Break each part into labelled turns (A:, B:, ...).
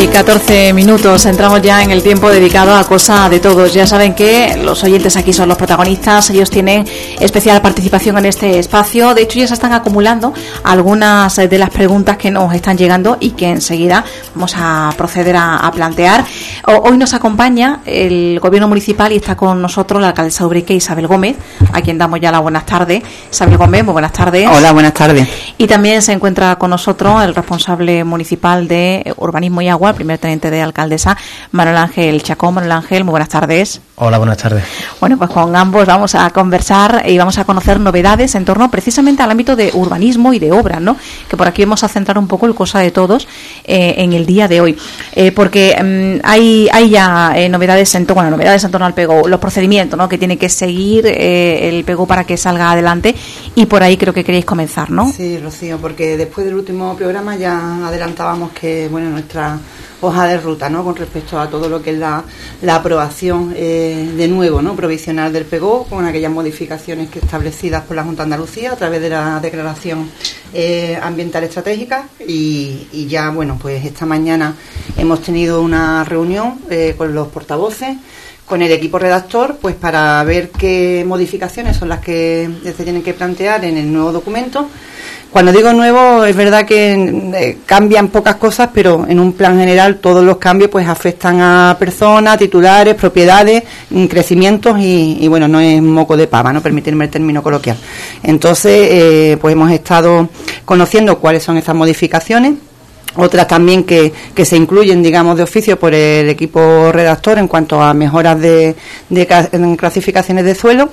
A: 14 minutos, entramos ya en el tiempo dedicado a Cosa de Todos. Ya saben que los oyentes aquí son los protagonistas, ellos tienen especial participación en este espacio. De hecho, ya se están acumulando algunas de las preguntas que nos están llegando y que enseguida vamos a proceder a plantear. Hoy nos acompaña el Gobierno Municipal y está con nosotros la alcaldesa de Ubrique, Isabel Gómez, a quien damos ya las buenas tardes. Isabel Gómez, muy buenas tardes.
B: Hola, buenas tardes.
A: Y también se encuentra con nosotros el responsable municipal de Urbanismo y Agua, el primer teniente de alcaldesa, Manuel Ángel Chacón. Manuel Ángel, muy buenas tardes.
C: Hola, buenas tardes.
A: Bueno, pues con ambos vamos a conversar y vamos a conocer novedades en torno precisamente al ámbito de urbanismo y de obras, ¿no? Que por aquí vamos a centrar un poco el Cosa de Todos en el día de hoy, porque hay ya novedades en torno al PGO, los procedimientos, ¿no?, que tiene que seguir el PGO para que salga adelante, y por ahí creo que queréis comenzar, ¿no?
B: Sí, Rocío, porque después del último programa ya adelantábamos que, bueno, nuestra hoja de ruta, ¿no?, con respecto a todo lo que es la aprobación de nuevo, ¿no?, provisional del PGO, con aquellas modificaciones que establecidas por la Junta de Andalucía a través de la declaración ambiental estratégica, y ya, bueno, pues esta mañana hemos tenido una reunión con los portavoces, con el equipo redactor, pues para ver qué modificaciones son las que se tienen que plantear en el nuevo documento. Cuando digo nuevo, es verdad que cambian pocas cosas, pero en un plan general todos los cambios pues afectan a personas, titulares, propiedades, crecimientos y bueno, no es moco de pava, no permitirme el término coloquial. Entonces, pues hemos estado conociendo cuáles son esas modificaciones. Otras también que se incluyen, digamos, de oficio por el equipo redactor en cuanto a mejoras en clasificaciones de suelo,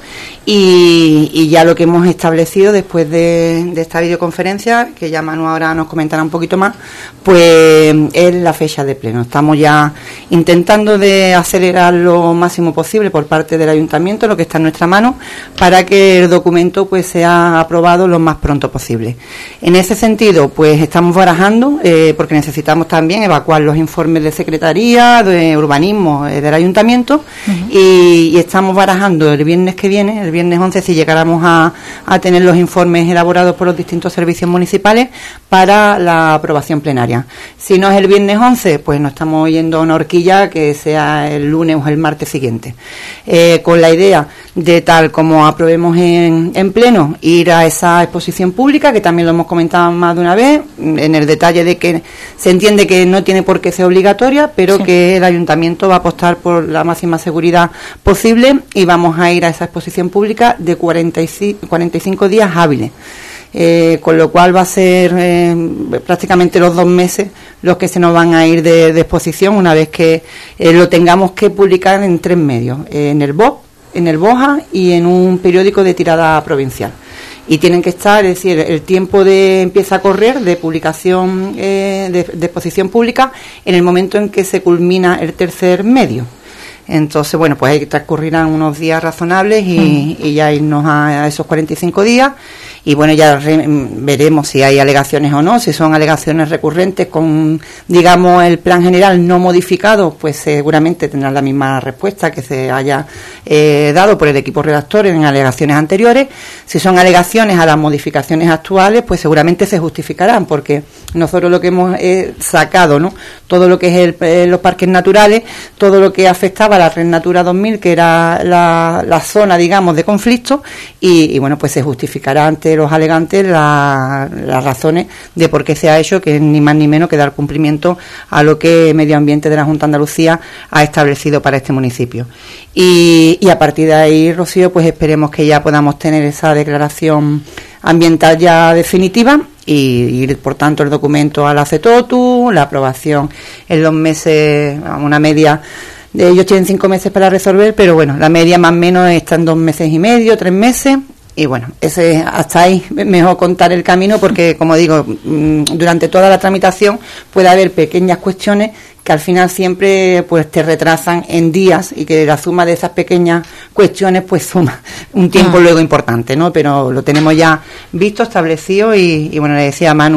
B: y ya lo que hemos establecido después de esta videoconferencia, que ya Manu ahora nos comentará un poquito más, pues es la fecha de pleno. Estamos ya intentando de acelerar lo máximo posible por parte del ayuntamiento, lo que está en nuestra mano, para que el documento pues sea aprobado lo más pronto posible. En ese sentido, pues estamos barajando, porque necesitamos también evacuar los informes de Secretaría, de Urbanismo, del Ayuntamiento, y estamos barajando el viernes que viene, el viernes 11, si llegáramos a tener los informes elaborados por los distintos servicios municipales para la aprobación plenaria. Si no es el viernes 11, pues nos estamos yendo a una horquilla que sea el lunes o el martes siguiente, con la idea de, tal como aprobemos en pleno, ir a esa exposición pública, que también lo hemos comentado más de una vez, en el detalle de que se entiende que no tiene por qué ser obligatoria, pero sí, que el ayuntamiento va a apostar por la máxima seguridad posible, y vamos a ir a esa exposición pública de 45 días hábiles. Con lo cual va a ser prácticamente los 2 meses los que se nos van a ir de exposición, una vez que lo tengamos que publicar en 3 medios, en el BOP, en el BOJA y en un periódico de tirada provincial. Y tienen que estar, es decir, el tiempo empieza a correr de publicación, de exposición pública, en el momento en que se culmina el 3er medio. Entonces, bueno, pues ahí transcurrirán unos días razonables y ya irnos a esos 45 días. Y bueno, ya veremos si hay alegaciones o no. Si son alegaciones recurrentes con, digamos, el plan general no modificado, pues seguramente tendrán la misma respuesta que se haya dado por el equipo redactor en alegaciones anteriores. Si son alegaciones a las modificaciones actuales, pues seguramente se justificarán, porque nosotros lo que hemos sacado, ¿no?, todo lo que es los parques naturales, todo lo que afectaba a la Red Natura 2000, que era la zona, digamos, de conflicto, y bueno, pues se justificará ante los alegantes las razones de por qué se ha hecho, que es ni más ni menos que dar cumplimiento a lo que Medio Ambiente de la Junta de Andalucía ha establecido para este municipio. Y a partir de ahí, Rocío, pues esperemos que ya podamos tener esa declaración ambiental ya definitiva y ir, por tanto, el documento a la CETOTU, la aprobación en 2 meses, una media. Ellos tienen 5 meses para resolver, pero bueno, la media más o menos está en 2 meses y medio, 3 meses. Y bueno, hasta ahí mejor contar el camino, porque, como digo, durante toda la tramitación puede haber pequeñas cuestiones que al final siempre pues te retrasan en días, y que la suma de esas pequeñas cuestiones pues suma un tiempo luego importante, ¿no? Pero lo tenemos ya visto, establecido, y bueno, le decía a Manu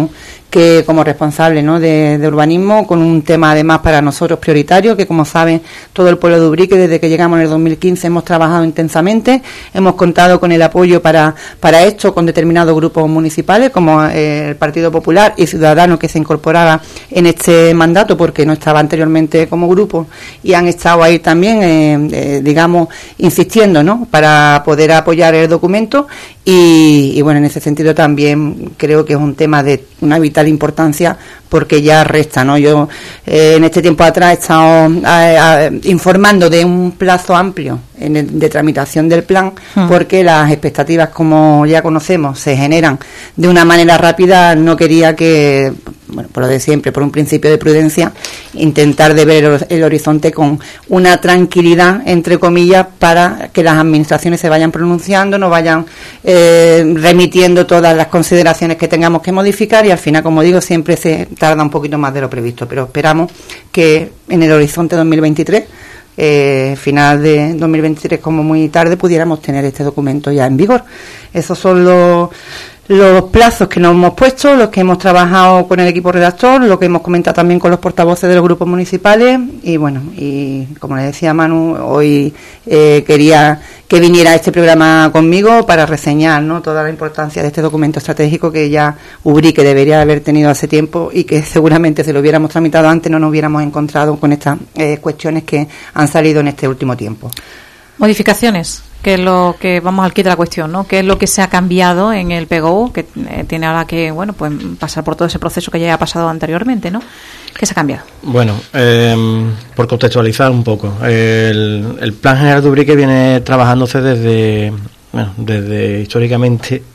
B: que como responsable, ¿no?, de urbanismo, con un tema además para nosotros prioritario, que como saben todo el pueblo de Ubrique, desde que llegamos en el 2015 hemos trabajado intensamente, hemos contado con el apoyo para esto con determinados grupos municipales como el Partido Popular y Ciudadanos, que se incorporaba en este mandato porque no estaba anteriormente como grupo, y han estado ahí también digamos insistiendo, ¿no?, para poder apoyar el documento. Y bueno, en ese sentido también creo que es un tema de una vital importancia, porque ya resta, ¿no? Yo en este tiempo atrás he estado informando de un plazo amplio de tramitación del plan, porque las expectativas, como ya conocemos, se generan de una manera rápida. No quería que, bueno, por lo de siempre, por un principio de prudencia, intentar de ver el horizonte con una tranquilidad, entre comillas, para que las administraciones se vayan pronunciando, nos vayan remitiendo todas las consideraciones que tengamos que modificar, y al final, como digo, siempre se tarda un poquito más de lo previsto, pero esperamos que en el horizonte 2023, final de 2023 como muy tarde, pudiéramos tener este documento ya en vigor. Esos son los plazos que nos hemos puesto, los que hemos trabajado con el equipo redactor, lo que hemos comentado también con los portavoces de los grupos municipales. Y bueno, y como le decía Manu, hoy quería que viniera a este programa conmigo para reseñar, ¿no?, toda la importancia de este documento estratégico que ya Ubrique debería haber tenido hace tiempo, y que seguramente si lo hubiéramos tramitado antes no nos hubiéramos encontrado con estas cuestiones que han salido en este último tiempo.
A: Modificaciones, que es lo que vamos al quid de la cuestión, ¿no? ¿Qué es lo que se ha cambiado en el PGO, que tiene ahora que, bueno, pues pasar por todo ese proceso que ya ha pasado anteriormente, ¿no? ¿Qué se ha cambiado?
C: Bueno, por contextualizar un poco, el Plan General de Ubrique viene trabajándose desde históricamente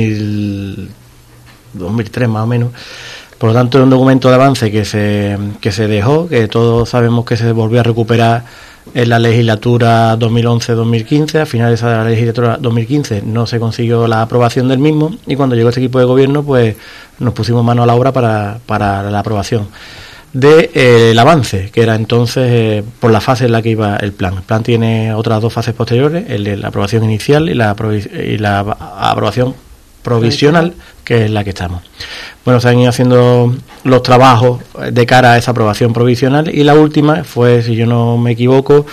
C: 2003 más o menos. Por lo tanto, es un documento de avance que se dejó, que todos sabemos que se volvió a recuperar en la legislatura 2011-2015. A finales de la legislatura 2015 no se consiguió la aprobación del mismo, y cuando llegó este equipo de gobierno, pues nos pusimos mano a la obra para la aprobación del avance, que era entonces por la fase en la que iba el plan. El plan tiene otras dos fases posteriores, el de la aprobación inicial y la aprobación provisional, que es la que estamos. Bueno, se han ido haciendo los trabajos de cara a esa aprobación provisional, y la última fue, si yo no me equivoco,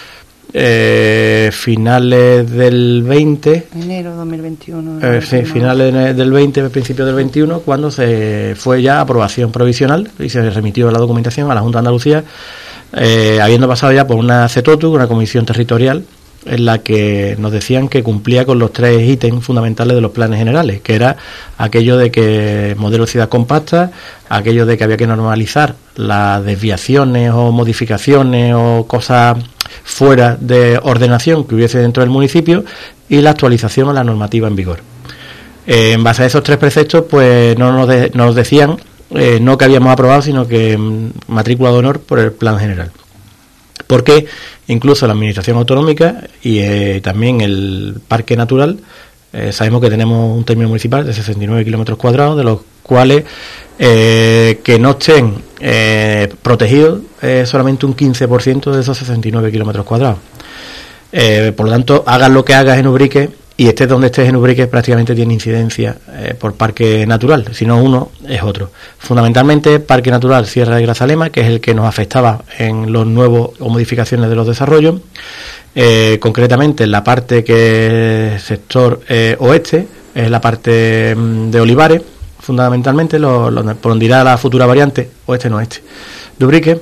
C: finales del 20...
B: Enero 2021.
C: Sí, finales del 20, principios del 21, cuando se fue ya aprobación provisional y se remitió la documentación a la Junta de Andalucía, habiendo pasado ya por una CETOTU, una comisión territorial, en la que nos decían que cumplía con los tres ítems fundamentales de los planes generales, que era aquello de que modelo de ciudad compacta, aquello de que había que normalizar las desviaciones o modificaciones o cosas fuera de ordenación que hubiese dentro del municipio, y la actualización a la normativa en vigor. En base a esos tres preceptos, pues no nos decían no que habíamos aprobado, sino que matrícula de honor por el plan general. Porque incluso la administración autonómica y también el parque natural, sabemos que tenemos un término municipal de 69 kilómetros cuadrados, de los cuales que no estén protegidos solamente un 15% de esos 69 kilómetros cuadrados. Por lo tanto, hagas lo que hagas en Ubrique, y estés donde estés en Ubrique, prácticamente tiene incidencia por parque natural, si no uno es otro. Fundamentalmente Parque Natural Sierra de Grazalema, que es el que nos afectaba en los nuevos o modificaciones de los desarrollos, concretamente en la parte que es sector oeste, es la parte de Olivares, fundamentalmente por donde irá la futura variante oeste-noeste de Ubrique.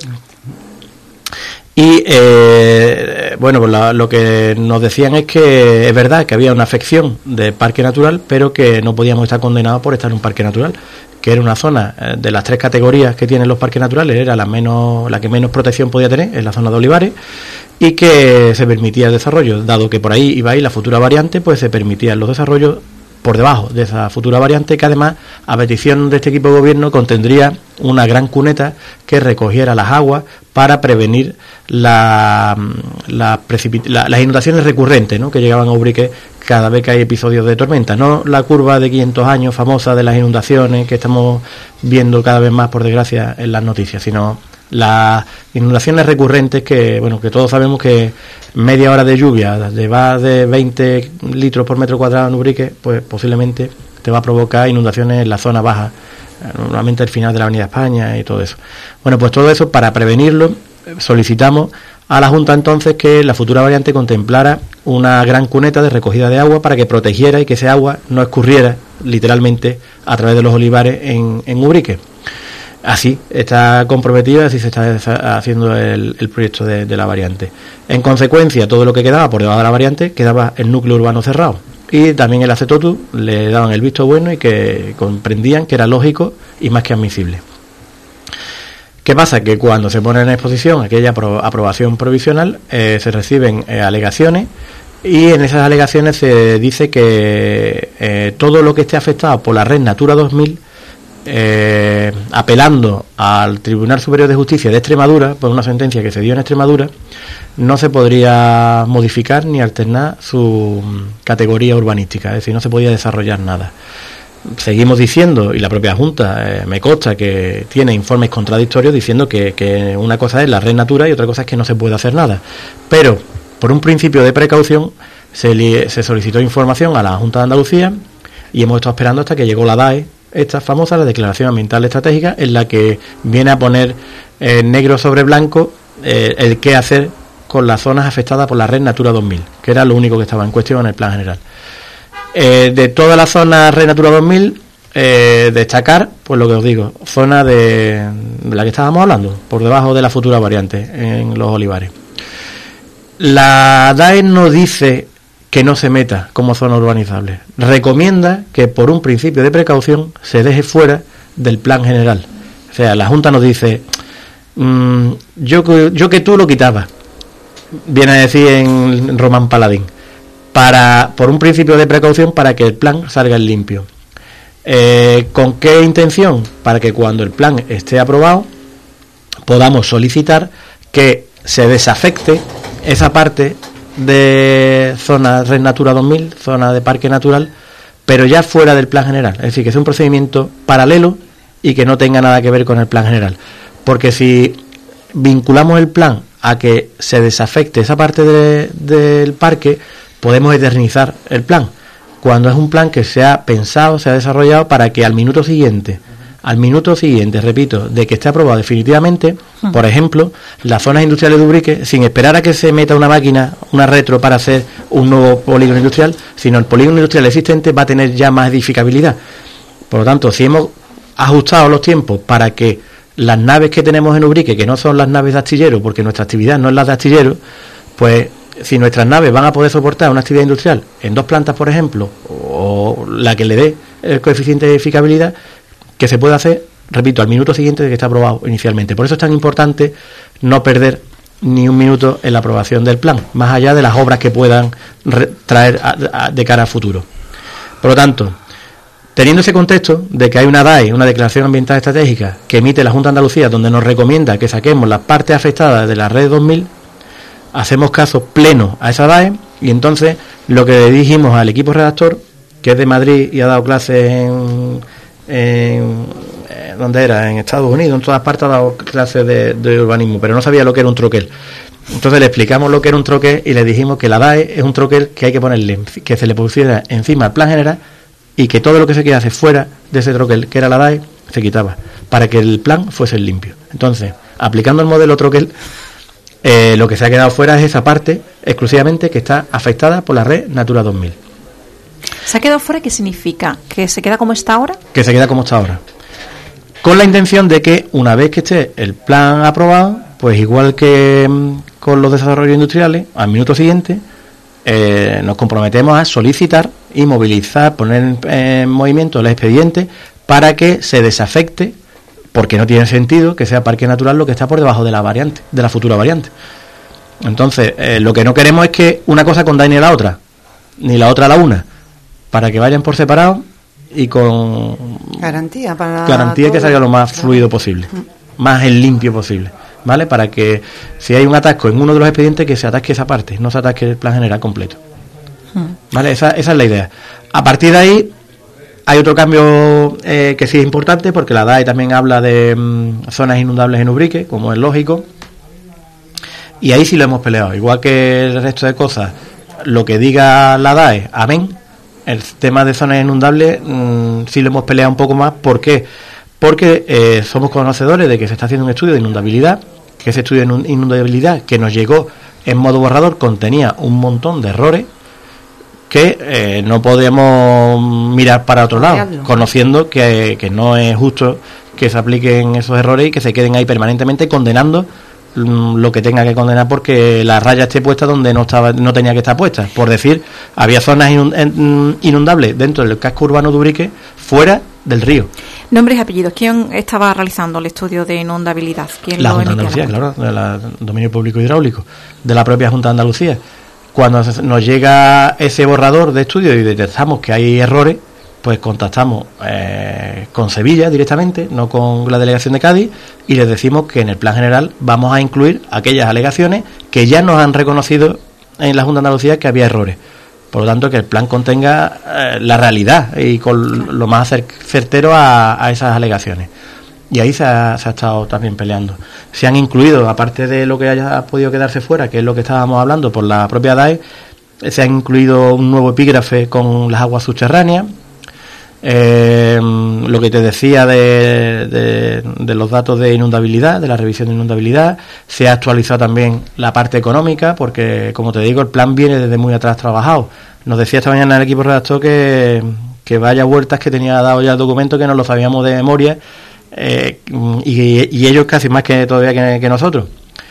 C: Y bueno, pues lo que nos decían es que es verdad que había una afección de parque natural, pero que no podíamos estar condenados por estar en un parque natural, que era una zona de las tres categorías que tienen los parques naturales, era la que menos protección podía tener, en la zona de Olivares, y que se permitía el desarrollo, dado que por ahí iba a ir la futura variante, pues se permitían los desarrollos por debajo de esa futura variante, que además, a petición de este equipo de gobierno, contendría una gran cuneta que recogiera las aguas para prevenir las inundaciones recurrentes, ¿no?, que llegaban a Ubrique cada vez que hay episodios de tormenta. No la curva de 500 años famosa de las inundaciones que estamos viendo cada vez más, por desgracia, en las noticias, sino las inundaciones recurrentes que, bueno, que todos sabemos que media hora de lluvia va de 20 litros por metro cuadrado en Ubrique, pues posiblemente te va a provocar inundaciones en la zona baja normalmente al final de la Avenida España y todo eso. Bueno, pues todo eso, para prevenirlo, solicitamos a la Junta entonces que la futura variante contemplara una gran cuneta de recogida de agua para que protegiera y que ese agua no escurriera literalmente a través de los olivares en Ubrique. Así está comprometida, así se está haciendo el proyecto de la variante. En consecuencia, todo lo que quedaba por debajo de la variante quedaba el núcleo urbano cerrado. Y también el Acetotu le daban el visto bueno y que comprendían que era lógico y más que admisible. ¿Qué pasa? Que cuando se pone en exposición aquella aprobación provisional, se reciben alegaciones, y en esas alegaciones se dice que todo lo que esté afectado por la red Natura 2000, apelando al Tribunal Superior de Justicia de Extremadura por una sentencia que se dio en Extremadura, no se podría modificar ni alternar su categoría urbanística, es decir, no se podía desarrollar nada. Seguimos diciendo, y la propia Junta me consta que tiene informes contradictorios diciendo que una cosa es la red Natura y otra cosa es que no se puede hacer nada, pero por un principio de precaución se solicitó información a la Junta de Andalucía y hemos estado esperando hasta que llegó la DAE, esta famosa, la Declaración Ambiental Estratégica, en la que viene a poner negro sobre blanco el qué hacer con las zonas afectadas por la red Natura 2000, que era lo único que estaba en cuestión en el plan general. De toda la zona red Natura 2000, destacar, pues lo que os digo, zona de la que estábamos hablando, por debajo de la futura variante, en los olivares. La DAE no dice que no se meta como zona urbanizable, recomienda que por un principio de precaución se deje fuera del plan general. O sea, la Junta nos dice, yo que tú lo quitabas, viene a decir en Román Paladín, por un principio de precaución para que el plan salga en limpio. ¿Con qué intención? Para que cuando el plan esté aprobado podamos solicitar que se desafecte esa parte de zona Red Natura 2000, zona de parque natural, pero ya fuera del plan general, es decir, que sea un procedimiento paralelo y que no tenga nada que ver con el plan general, porque si vinculamos el plan a que se desafecte esa parte del parque, podemos eternizar el plan, cuando es un plan que se ha pensado, se ha desarrollado para que al minuto siguiente, repito, de que esté aprobado definitivamente, por ejemplo, las zonas industriales de Ubrique, sin esperar a que se meta una máquina, una retro para hacer un nuevo polígono industrial, sino el polígono industrial existente va a tener ya más edificabilidad. Por lo tanto, si hemos ajustado los tiempos para que las naves que tenemos en Ubrique, que no son las naves de astillero, porque nuestra actividad no es la de astillero, pues si nuestras naves van a poder soportar una actividad industrial en 2 plantas, por ejemplo, o la que le dé el coeficiente de edificabilidad, que se puede hacer, repito, al minuto siguiente de que está aprobado inicialmente. Por eso es tan importante no perder ni un minuto en la aprobación del plan, más allá de las obras que puedan traer de cara al futuro. Por lo tanto, teniendo ese contexto de que hay una DAE, una Declaración Ambiental Estratégica, que emite la Junta de Andalucía, donde nos recomienda que saquemos las partes afectadas de la red 2000, hacemos caso pleno a esa DAE, y entonces lo que le dijimos al equipo redactor, que es de Madrid y ha dado clases ¿dónde era? En Estados Unidos, en todas partes ha dado clases de urbanismo, pero no sabía lo que era un troquel. Entonces le explicamos lo que era un troquel y le dijimos que la DAE es un troquel que hay que ponerle, que se le pusiera encima al plan general, y que todo lo que se quedase fuera de ese troquel, que era la DAE, se quitaba, para que el plan fuese limpio. Entonces, aplicando el modelo troquel, lo que se ha quedado fuera es esa parte exclusivamente que está afectada por la red Natura 2000.
A: ¿Se ha quedado fuera? ¿Qué significa? ¿Que se queda como está ahora? Que
C: se queda como está ahora. Con la intención de que una vez que esté el plan aprobado, pues igual que con los desarrollos industriales, al minuto siguiente nos comprometemos a solicitar y movilizar, poner en movimiento el expediente para que se desafecte, porque no tiene sentido que sea parque natural lo que está por debajo de la variante, de la futura variante. Entonces, lo que no queremos es que una cosa condene a la otra, ni la otra a la una, para que vayan por separado y con
B: garantía
C: que salga lo más fluido posible, más limpio posible, ¿vale? Para que si hay un atasco en uno de los expedientes, que se atasque esa parte, no se atasque el plan general completo, ¿vale? Esa es la idea. A partir de ahí hay otro cambio que sí es importante, porque la DAE también habla de zonas inundables en Ubrique, como es lógico, y ahí sí lo hemos peleado, igual que el resto de cosas, lo que diga la DAE, amén. El tema de zonas inundables sí lo hemos peleado un poco más. ¿Por qué? porque somos conocedores de que se está haciendo un estudio de inundabilidad, que ese estudio de inundabilidad que nos llegó en modo borrador contenía un montón de errores que no podemos mirar para otro lado, conociendo que no es justo que se apliquen esos errores y que se queden ahí permanentemente condenando lo que tenga que condenar porque la raya esté puesta donde no tenía que estar puesta. Por decir, había zonas inundables dentro del casco urbano de Ubrique, fuera del río.
A: Nombres y apellidos. ¿Quién estaba realizando el estudio de inundabilidad? ¿Quién
C: la
A: lo
C: Junta de Andalucía, claro, del Dominio Público Hidráulico, de la propia Junta de Andalucía. Cuando nos llega ese borrador de estudio y detectamos que hay errores, pues contactamos con Sevilla directamente, no con la delegación de Cádiz, y les decimos que en el plan general vamos a incluir aquellas alegaciones que ya nos han reconocido en la Junta de Andalucía que había errores. Por lo tanto, que el plan contenga la realidad y con lo más certero a esas alegaciones. Y ahí se ha estado también peleando. Se han incluido, aparte de lo que haya podido quedarse fuera, que es lo que estábamos hablando por la propia DAE, se ha incluido un nuevo epígrafe con las aguas subterráneas. Lo que te decía de los datos de inundabilidad, de la revisión de inundabilidad, se ha actualizado también la parte económica, porque como te digo, el plan viene desde muy atrás trabajado. Nos decía esta mañana el equipo redactor que vaya vueltas que tenía dado ya el documento, que no lo sabíamos de memoria, y ellos casi más que todavía que nosotros.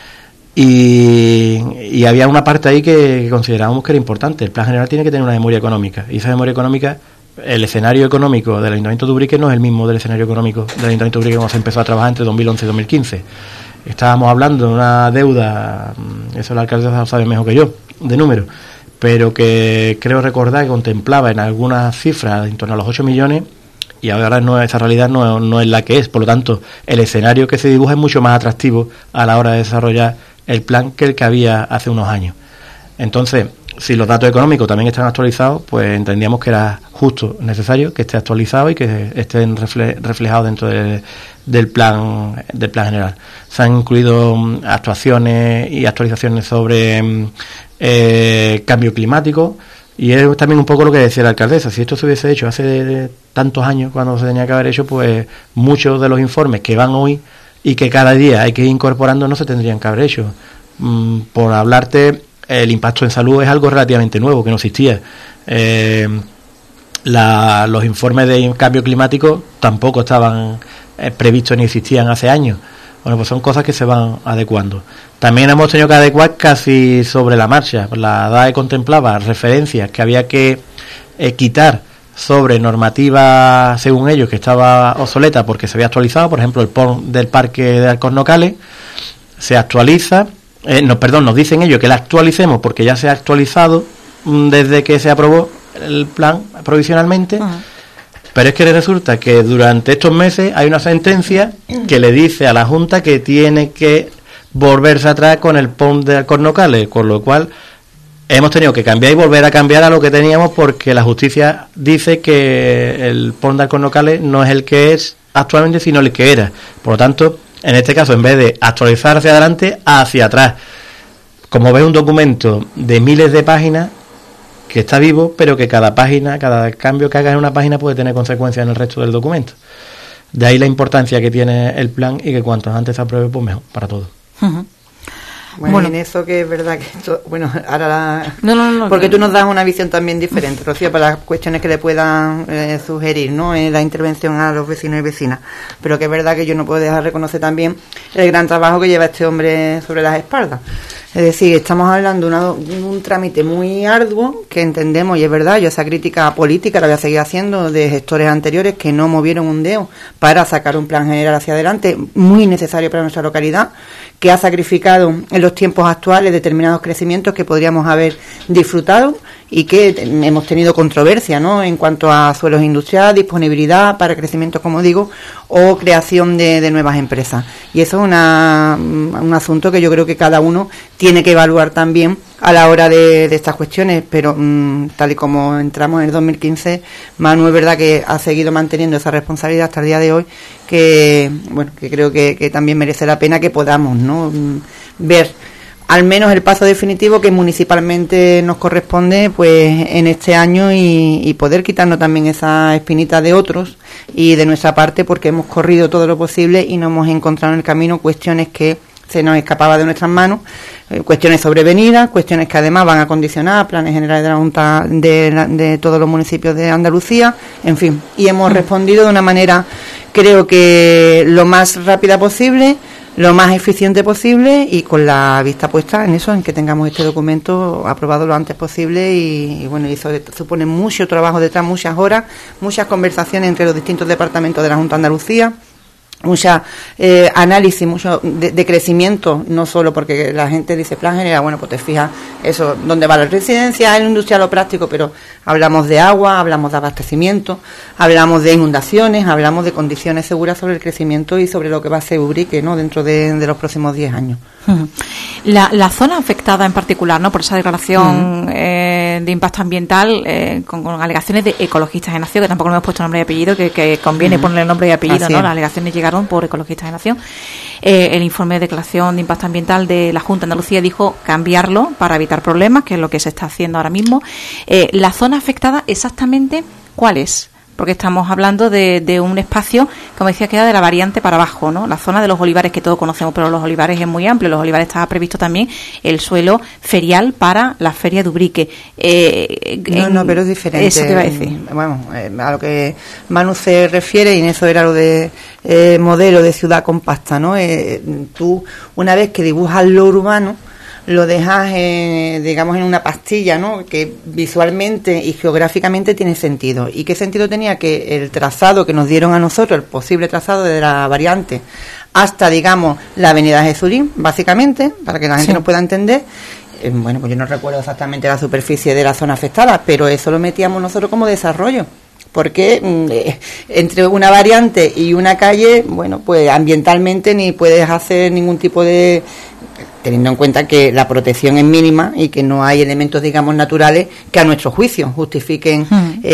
C: Y había una parte ahí que considerábamos que era importante. El plan general tiene que tener una memoria económica, y esa memoria económica, el escenario económico del Ayuntamiento de Ubrique no es el mismo del escenario económico del Ayuntamiento de Ubrique cuando se empezó a trabajar entre 2011 y 2015. Estábamos hablando de una deuda, eso el alcalde lo sabe mejor que yo, de número, pero que creo recordar que contemplaba en algunas cifras en torno a los 8 millones, y ahora esa realidad no es la que es. Por lo tanto, el escenario que se dibuja es mucho más atractivo a la hora de desarrollar el plan que el que había hace unos años. Entonces, si los datos económicos también están actualizados, pues entendíamos que era justo, necesario que esté actualizado y que estén reflejados dentro del plan general. Se han incluido actuaciones y actualizaciones sobre cambio climático, y es también un poco lo que decía la alcaldesa. Si esto se hubiese hecho hace tantos años, cuando se tenía que haber hecho, pues muchos de los informes que van hoy y que cada día hay que ir incorporando no se tendrían que haber hecho. Por hablarte, el impacto en salud es algo relativamente nuevo, que no existía. Los informes de cambio climático tampoco estaban previstos ni existían hace años. Bueno, pues son cosas que se van adecuando. También hemos tenido que adecuar casi sobre la marcha. La DAE contemplaba referencias que había que quitar sobre normativa, según ellos, que estaba obsoleta porque se había actualizado. Por ejemplo, el PON del Parque de Alcornocales se actualiza. Nos dicen ellos que la actualicemos porque ya se ha actualizado desde que se aprobó el plan provisionalmente. Pero es que resulta que durante estos meses hay una sentencia que le dice a la Junta que tiene que volverse atrás con el PON de Alcornocales, con lo cual hemos tenido que cambiar y volver a cambiar a lo que teníamos, porque la justicia dice que el PON de Alcornocales no es el que es actualmente, sino el que era. Por lo tanto, en este caso, en vez de actualizar hacia adelante, hacia atrás. Como ves, un documento de miles de páginas que está vivo, pero que cada página, cada cambio que hagas en una página puede tener consecuencias en el resto del documento. De ahí la importancia que tiene el plan, y que cuanto antes se apruebe, pues mejor para todos.
B: Bueno, en eso que es verdad que esto, bueno, ahora porque tú nos das una visión también diferente, Rocío, para las cuestiones que le puedan sugerir, ¿no? En la intervención a los vecinos y vecinas, pero que es verdad que yo no puedo dejar de reconocer también el gran trabajo que lleva este hombre sobre las espaldas. Es decir, estamos hablando de un trámite muy arduo, que entendemos, y es verdad, yo esa crítica política la voy a seguir haciendo de gestores anteriores que no movieron un dedo para sacar un plan general hacia adelante, muy necesario para nuestra localidad, que ha sacrificado en los tiempos actuales determinados crecimientos que podríamos haber disfrutado y que hemos tenido controversia, ¿no?, en cuanto a suelos industriales, disponibilidad para crecimiento, como digo, o creación de nuevas empresas. Y eso es un asunto que yo creo que cada uno tiene que evaluar también a la hora de estas cuestiones, pero tal y como entramos en el 2015, Manu es verdad que ha seguido manteniendo esa responsabilidad hasta el día de hoy, que bueno, que creo que también merece la pena que podamos, ¿no?, ver al menos el paso definitivo que municipalmente nos corresponde pues en este año y poder quitarnos también esa espinita de otros y de nuestra parte, porque hemos corrido todo lo posible y no hemos encontrado en el camino cuestiones que se nos escapaba de nuestras manos, cuestiones sobrevenidas, cuestiones que además van a condicionar planes generales de la Junta de todos los municipios de Andalucía, en fin, y hemos respondido de una manera, creo que lo más rápida posible, lo más eficiente posible y con la vista puesta en eso, en que tengamos este documento aprobado lo antes posible y bueno, y eso supone mucho trabajo detrás, muchas horas, muchas conversaciones entre los distintos departamentos de la Junta de Andalucía, mucha análisis, mucho de crecimiento, no solo porque la gente dice plan general, bueno, pues te fijas eso, dónde va la residencia, el industrial o práctico, pero hablamos de agua, hablamos de abastecimiento, hablamos de inundaciones, hablamos de condiciones seguras sobre el crecimiento y sobre lo que va a ser Ubrique, ¿no?, dentro de los próximos 10 años.
A: La zona afectada en particular, ¿no?, por esa declaración de impacto ambiental con alegaciones de Ecologistas en Acción, que tampoco le hemos puesto nombre y apellido, que conviene ponerle nombre y apellido, ¿no? Las alegaciones llegaron por Ecologistas en Acción. El informe de declaración de impacto ambiental de la Junta de Andalucía dijo cambiarlo para evitar problemas, que es lo que se está haciendo ahora mismo. La zona afectada, exactamente, ¿cuál es? Porque estamos hablando de un espacio, como decía, que era de la variante para abajo, ¿no? La zona de los olivares que todos conocemos, pero los olivares es muy amplio. Los olivares estaba previsto también el suelo ferial para la feria de Ubrique.
B: No, pero es diferente.
A: Eso te iba a decir.
B: Bueno, a lo que Manu se refiere, y en eso era lo de modelo de ciudad compacta, ¿no? Tú, una vez que dibujas lo urbano, lo dejas, digamos, en una pastilla, ¿no?, que visualmente y geográficamente tiene sentido. ¿Y qué sentido tenía? Que el trazado que nos dieron a nosotros, el posible trazado de la variante, hasta, digamos, la avenida Jesulín, básicamente, para que la gente nos pueda entender. Bueno, pues yo no recuerdo exactamente la superficie de la zona afectada, pero eso lo metíamos nosotros como desarrollo. Porque entre una variante y una calle, bueno, pues ambientalmente ni puedes hacer ningún tipo de, teniendo en cuenta que la protección es mínima y que no hay elementos, digamos, naturales que a nuestro juicio justifiquen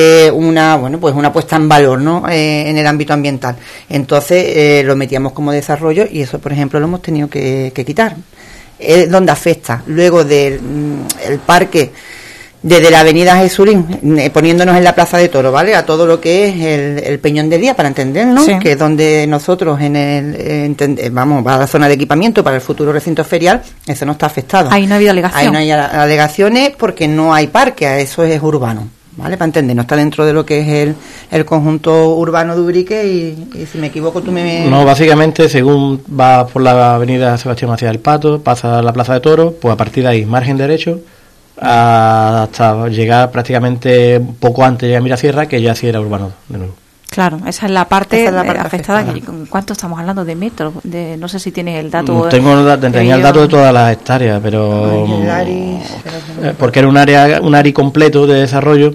B: una puesta en valor, ¿no?, en el ámbito ambiental. Entonces lo metíamos como desarrollo y eso, por ejemplo, lo hemos tenido que quitar. Es donde afecta. Luego del el parque, desde la avenida Jesulín, poniéndonos en la Plaza de Toros, ¿vale?, a todo lo que es el Peñón de Día, para entendernos, sí, que es donde nosotros vamos a la zona de equipamiento para el futuro recinto ferial, eso no está afectado.
A: Ahí no ha habido alegación.
B: Ahí no hay alegaciones porque no hay parque, eso es urbano, ¿vale?, para entender, no está dentro de lo que es el conjunto urbano de Ubrique y si me equivoco tú me...
C: No, básicamente, según va por la avenida Sebastián Macías del Pato, pasa a la Plaza de Toros, pues a partir de ahí, margen derecho, hasta llegar prácticamente poco antes de llegar a Mirasierra, que ya sí era urbano de nuevo.
A: Claro, esa es la parte afectada. ¿Cuánto estamos hablando de metros? No sé si tienes el dato.
C: Tenía el dato de todas las hectáreas, pero porque era un área completo de desarrollo.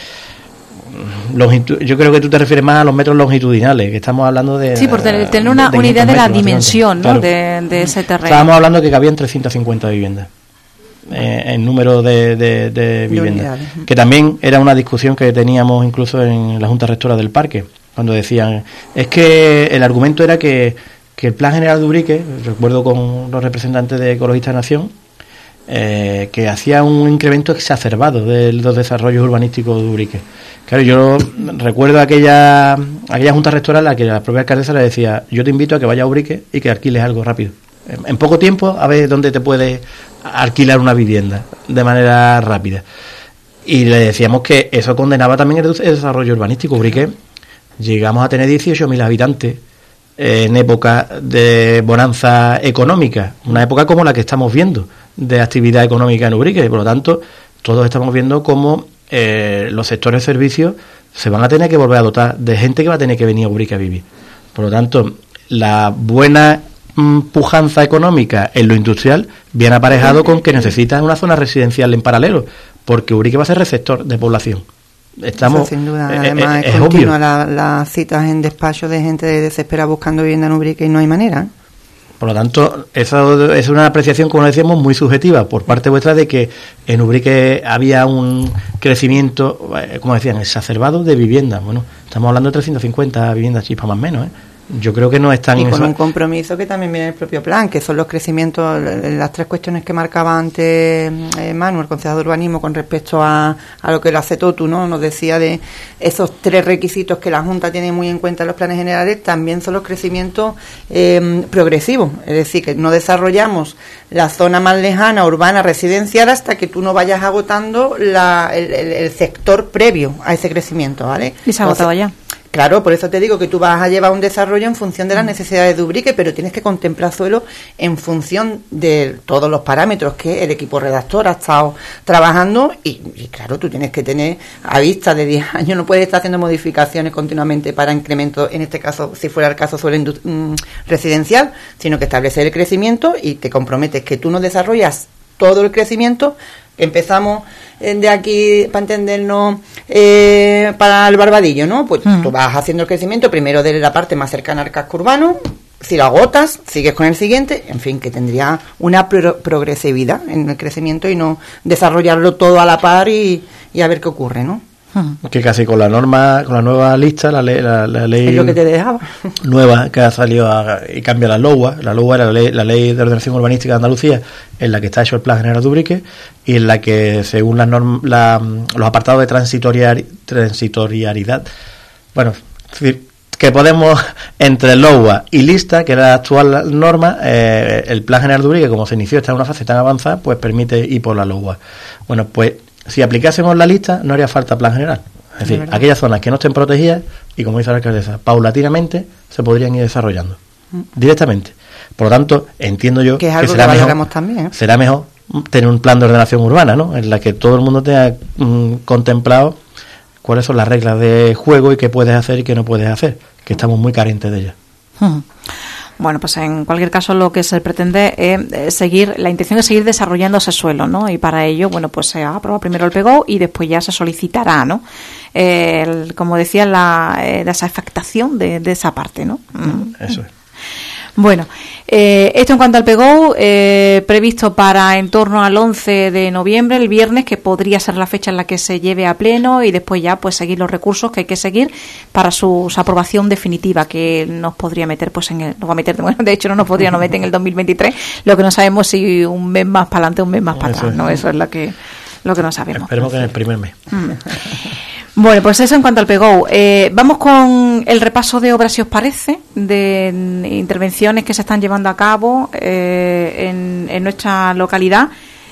C: Yo creo que tú te refieres más a los metros longitudinales, que estamos hablando de...
A: Sí, por tener una idea de la dimensión, ¿no?, claro, de ese terreno.
C: Estábamos hablando que cabían 350 viviendas. En número de viviendas, que también era una discusión que teníamos incluso en la Junta Rectora del Parque, cuando decían, es que el argumento era que el Plan General de Ubrique, recuerdo con los representantes de Ecologistas de Nación, que hacía un incremento exacerbado de los desarrollos urbanísticos de Ubrique. Claro, yo recuerdo aquella Junta Rectora en la que la propia alcaldesa le decía, yo te invito a que vayas a Ubrique y que alquiles algo rápido. En poco tiempo, a ver dónde te puedes alquilar una vivienda de manera rápida. Y le decíamos que eso condenaba también el desarrollo urbanístico. Ubrique, llegamos a tener 18.000 habitantes en época de bonanza económica, una época como la que estamos viendo de actividad económica en Ubrique. Por lo tanto, todos estamos viendo cómo los sectores de servicios se van a tener que volver a dotar de gente que va a tener que venir a Ubrique a vivir. Por lo tanto, la buena pujanza económica en lo industrial viene aparejado con que necesitan una zona residencial en paralelo, porque Ubrique va a ser receptor de población.
B: Eso sin duda, además es continua las citas en despacho de gente desesperada buscando vivienda en Ubrique y no hay manera.
C: Por lo tanto, eso es una apreciación, como decíamos, muy subjetiva por parte vuestra de que en Ubrique había un crecimiento, como decían, exacerbado de viviendas. Bueno, estamos hablando de 350 viviendas chispa más o menos, yo creo que no están...
B: Y con un compromiso que también viene en el propio plan, que son los crecimientos, las 3 cuestiones que marcaba antes Manu, el concejal de urbanismo, con respecto a lo que lo hace Totu, ¿no? Nos decía de esos 3 requisitos que la Junta tiene muy en cuenta en los planes generales, también son los crecimientos progresivos, es decir, que no desarrollamos la zona más lejana, urbana, residencial, hasta que tú no vayas agotando el sector previo a ese crecimiento, ¿vale?
A: Y se ha agotado ya.
B: Claro, por eso te digo que tú vas a llevar un desarrollo en función de las necesidades de Ubrique, pero tienes que contemplar suelo en función de todos los parámetros que el equipo redactor ha estado trabajando y claro, tú tienes que tener a vista de 10 años, no puedes estar haciendo modificaciones continuamente para incremento, en este caso, si fuera el caso suelo residencial, sino que establecer el crecimiento y te comprometes que tú no desarrollas todo el crecimiento. Empezamos de aquí, para entendernos, para el Barbadillo, ¿no? Pues tú vas haciendo el crecimiento primero de la parte más cercana al casco urbano, si lo agotas, sigues con el siguiente, en fin, que tendría una progresividad en el crecimiento y no desarrollarlo todo a la par y a ver qué ocurre, ¿no?
C: Que casi con la norma, con la nueva lista, la ley
B: es lo que te dejaba
C: nueva que ha salido y cambia la LOUA. La LOUA era la ley de ordenación urbanística de Andalucía, en la que está hecho el plan general de Ubrique y en la que, según las los apartados de transitorialidad, bueno, es decir, que podemos, entre LOUA y lista, que era la actual norma, el plan general de Ubrique, como se inició, está en una fase tan avanzada, pues permite ir por la LOUA. Bueno, pues si aplicásemos la lista, no haría falta plan general. Es decir, aquellas zonas que no estén protegidas, y como dice la alcaldesa, paulatinamente se podrían ir desarrollando directamente. Por lo tanto, entiendo yo
B: que es algo que valoramos también,
C: será mejor tener un plan de ordenación urbana, ¿no? En la que todo el mundo tenga contemplado cuáles son las reglas de juego y qué puedes hacer y qué no puedes hacer, que estamos muy carentes de ellas.
A: Bueno, pues en cualquier caso lo que se pretende es la intención es seguir desarrollando ese suelo, ¿no? Y para ello, bueno, pues se aprueba primero el PGO y después ya se solicitará, ¿no? Como decía, la desafectación de esa parte, ¿no?
C: Eso es.
A: Bueno, esto en cuanto al PGO, previsto para en torno al 11 de noviembre, el viernes, que podría ser la fecha en la que se lleve a pleno y después ya pues seguir los recursos que hay que seguir para su aprobación definitiva, que nos podría meter pues nos va a meter, bueno, de hecho no nos podría meter en el 2023, lo que no sabemos si un mes más para adelante o un mes más para atrás, ¿no? Eso es lo que no sabemos.
C: Esperemos que en el primer mes.
A: Bueno, pues eso en cuanto al PGO. Vamos con el repaso de obras, si os parece, de intervenciones que se están llevando a cabo en nuestra localidad.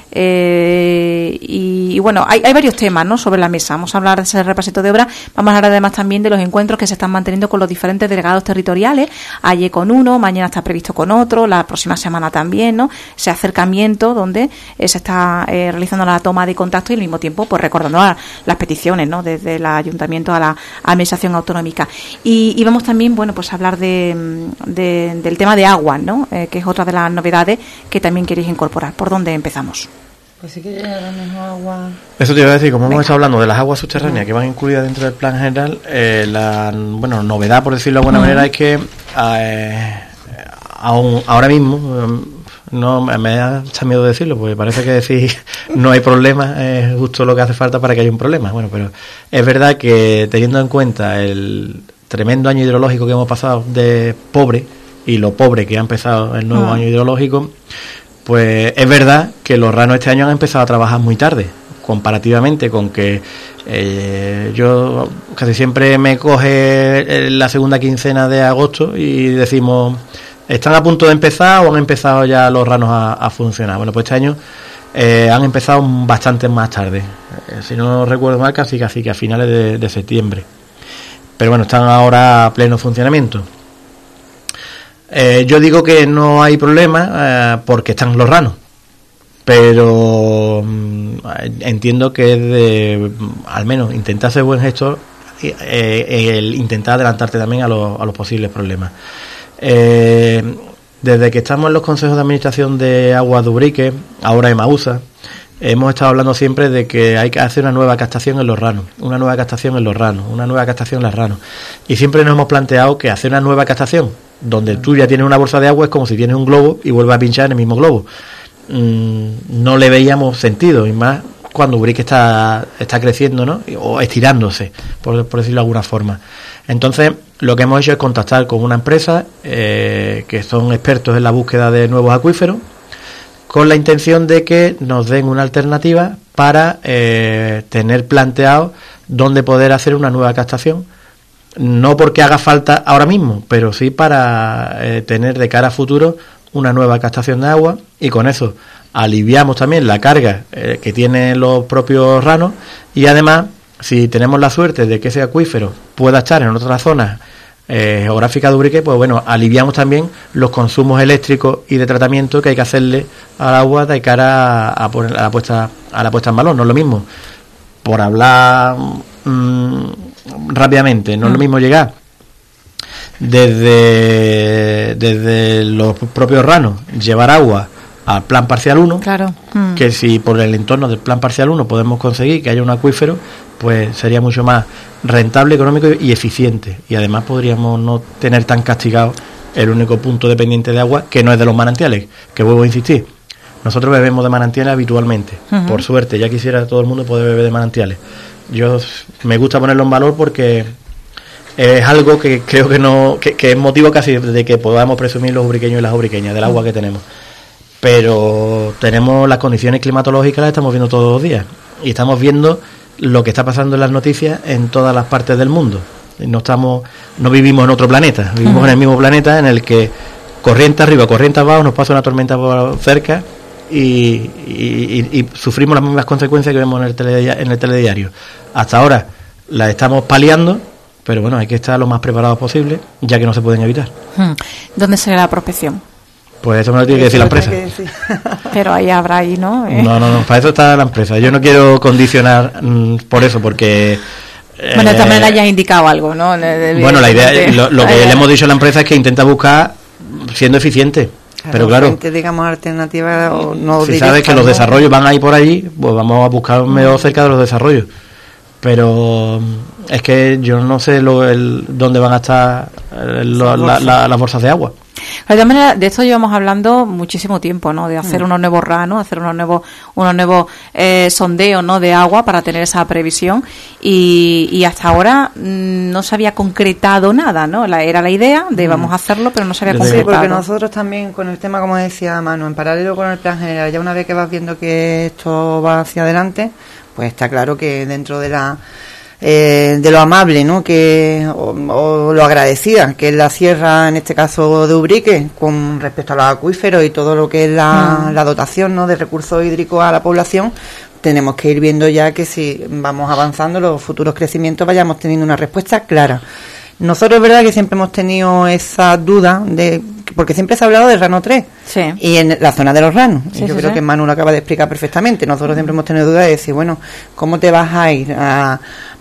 A: Y bueno, hay varios temas, ¿no?, sobre la mesa. Vamos a hablar de ese repasito de obras. Vamos a hablar además también de los encuentros que se están manteniendo con los diferentes delegados territoriales. Ayer con uno, mañana está previsto con otro, la próxima semana también, ¿no? Ese acercamiento donde se está realizando la toma de contacto y al mismo tiempo pues recordando las peticiones, ¿no?, desde el ayuntamiento a la administración autonómica. Y vamos también, bueno, pues a hablar del tema de aguas, ¿no?, que es otra de las novedades que también queréis incorporar. ¿Por dónde empezamos?
B: Pues sí que la mejor agua.
C: Eso te iba a decir, como hemos estado hablando de las aguas subterráneas que van incluidas dentro del plan general, la novedad, por decirlo de alguna manera, es que ahora mismo, no me da mucho miedo decirlo, porque parece que decir no hay problema es justo lo que hace falta para que haya un problema. Bueno, pero es verdad que teniendo en cuenta el tremendo año hidrológico que hemos pasado de pobre y lo pobre que ha empezado el nuevo año hidrológico, pues es verdad que los ranos este año han empezado a trabajar muy tarde, comparativamente con que yo casi siempre me coge la segunda quincena de agosto y decimos, ¿están a punto de empezar o han empezado ya los ranos a funcionar? Bueno, pues este año han empezado bastante más tarde, si no recuerdo mal, casi que a finales de septiembre. Pero bueno, están ahora a pleno funcionamiento. Yo digo que no hay problema porque están los ranos, pero entiendo que es de, al menos, intentar ser buen gestor, el intentar adelantarte también a los posibles problemas. Desde que estamos en los consejos de administración de Aguas de Ubrique, ahora EMAUSA, hemos estado hablando siempre de que hay que hacer una nueva captación en los ranos, una nueva captación en los ranos, una nueva captación en las ranos. Y siempre nos hemos planteado que hacer una nueva captación, donde tú ya tienes una bolsa de agua, es como si tienes un globo y vuelves a pinchar en el mismo globo. No le veíamos sentido, y más cuando Ubrique está creciendo, ¿no? O estirándose, por decirlo de alguna forma. Entonces, lo que hemos hecho es contactar con una empresa que son expertos en la búsqueda de nuevos acuíferos, con la intención de que nos den una alternativa para tener planteado dónde poder hacer una nueva captación. No porque haga falta ahora mismo, pero sí para tener de cara a futuro una nueva captación de agua, y con eso aliviamos también la carga que tienen los propios ranos, y además, si tenemos la suerte de que ese acuífero pueda estar en otras zonas geográficas de Ubrique, pues bueno, aliviamos también los consumos eléctricos y de tratamiento que hay que hacerle al agua de cara a la puesta en valor. No es lo mismo, por hablar rápidamente, no es lo mismo llegar desde los propios ranos, llevar agua al plan parcial 1,
A: claro.
C: Que si por el entorno del plan parcial 1 podemos conseguir que haya un acuífero, pues sería mucho más rentable, económico y eficiente, y además podríamos no tener tan castigado el único punto dependiente de agua, que no es de los manantiales, que vuelvo a insistir, nosotros bebemos de manantiales habitualmente, por suerte, ya quisiera todo el mundo poder beber de manantiales. Yo me gusta ponerlo en valor porque es algo que creo que es motivo casi de que podamos presumir los ubriqueños y las ubriqueñas del agua que tenemos. Pero tenemos las condiciones climatológicas, las estamos viendo todos los días, y estamos viendo lo que está pasando en las noticias en todas las partes del mundo. No vivimos en otro planeta, vivimos en el mismo planeta, en el que corriente arriba, corriente abajo, nos pasa una tormenta por cerca y sufrimos las mismas consecuencias que vemos en el telediario. Hasta ahora las estamos paliando, pero bueno, hay que estar lo más preparados posible, ya que no se pueden evitar.
A: ¿Dónde será la prospección?
C: Pues eso me lo tiene que decir la empresa.
A: Pero ahí habrá ¿no?
C: No, para eso está la empresa. Yo no quiero condicionar por eso, porque...
A: Bueno, de esta manera ya has indicado algo, ¿no?
C: Bueno, la idea, lo que le hemos dicho a la empresa es que intenta buscar siendo eficiente. Pero claro,
B: digamos, alternativa o no.
C: Si sabes que los desarrollos van a ir por allí, pues vamos a buscar un medio cerca de los desarrollos. Pero es que yo no sé dónde van a estar las bolsas de agua.
A: De todas maneras, de esto llevamos hablando muchísimo tiempo, ¿no? De hacer unos nuevos ranos, hacer unos nuevos sondeos, ¿no? De agua para tener esa previsión, y hasta ahora no se había concretado nada, ¿no? Era la idea de vamos a hacerlo, pero no se había concretado.
B: Sí, porque nosotros también con el tema, como decía Manu, en paralelo con el plan general, ya una vez que vas viendo que esto va hacia adelante, pues está claro que dentro de lo amable, ¿no? O lo agradecida que es la sierra, en este caso de Ubrique, con respecto a los acuíferos y todo lo que es la dotación, ¿no? De recursos hídricos a la población, tenemos que ir viendo ya que si vamos avanzando, los futuros crecimientos vayamos teniendo una respuesta clara. Nosotros es verdad que siempre hemos tenido esa duda porque siempre se ha hablado de Rano 3 y en la zona de los ranos, yo creo que Manu lo acaba de explicar perfectamente. Nosotros siempre hemos tenido duda de decir, bueno, ¿cómo te vas a ir a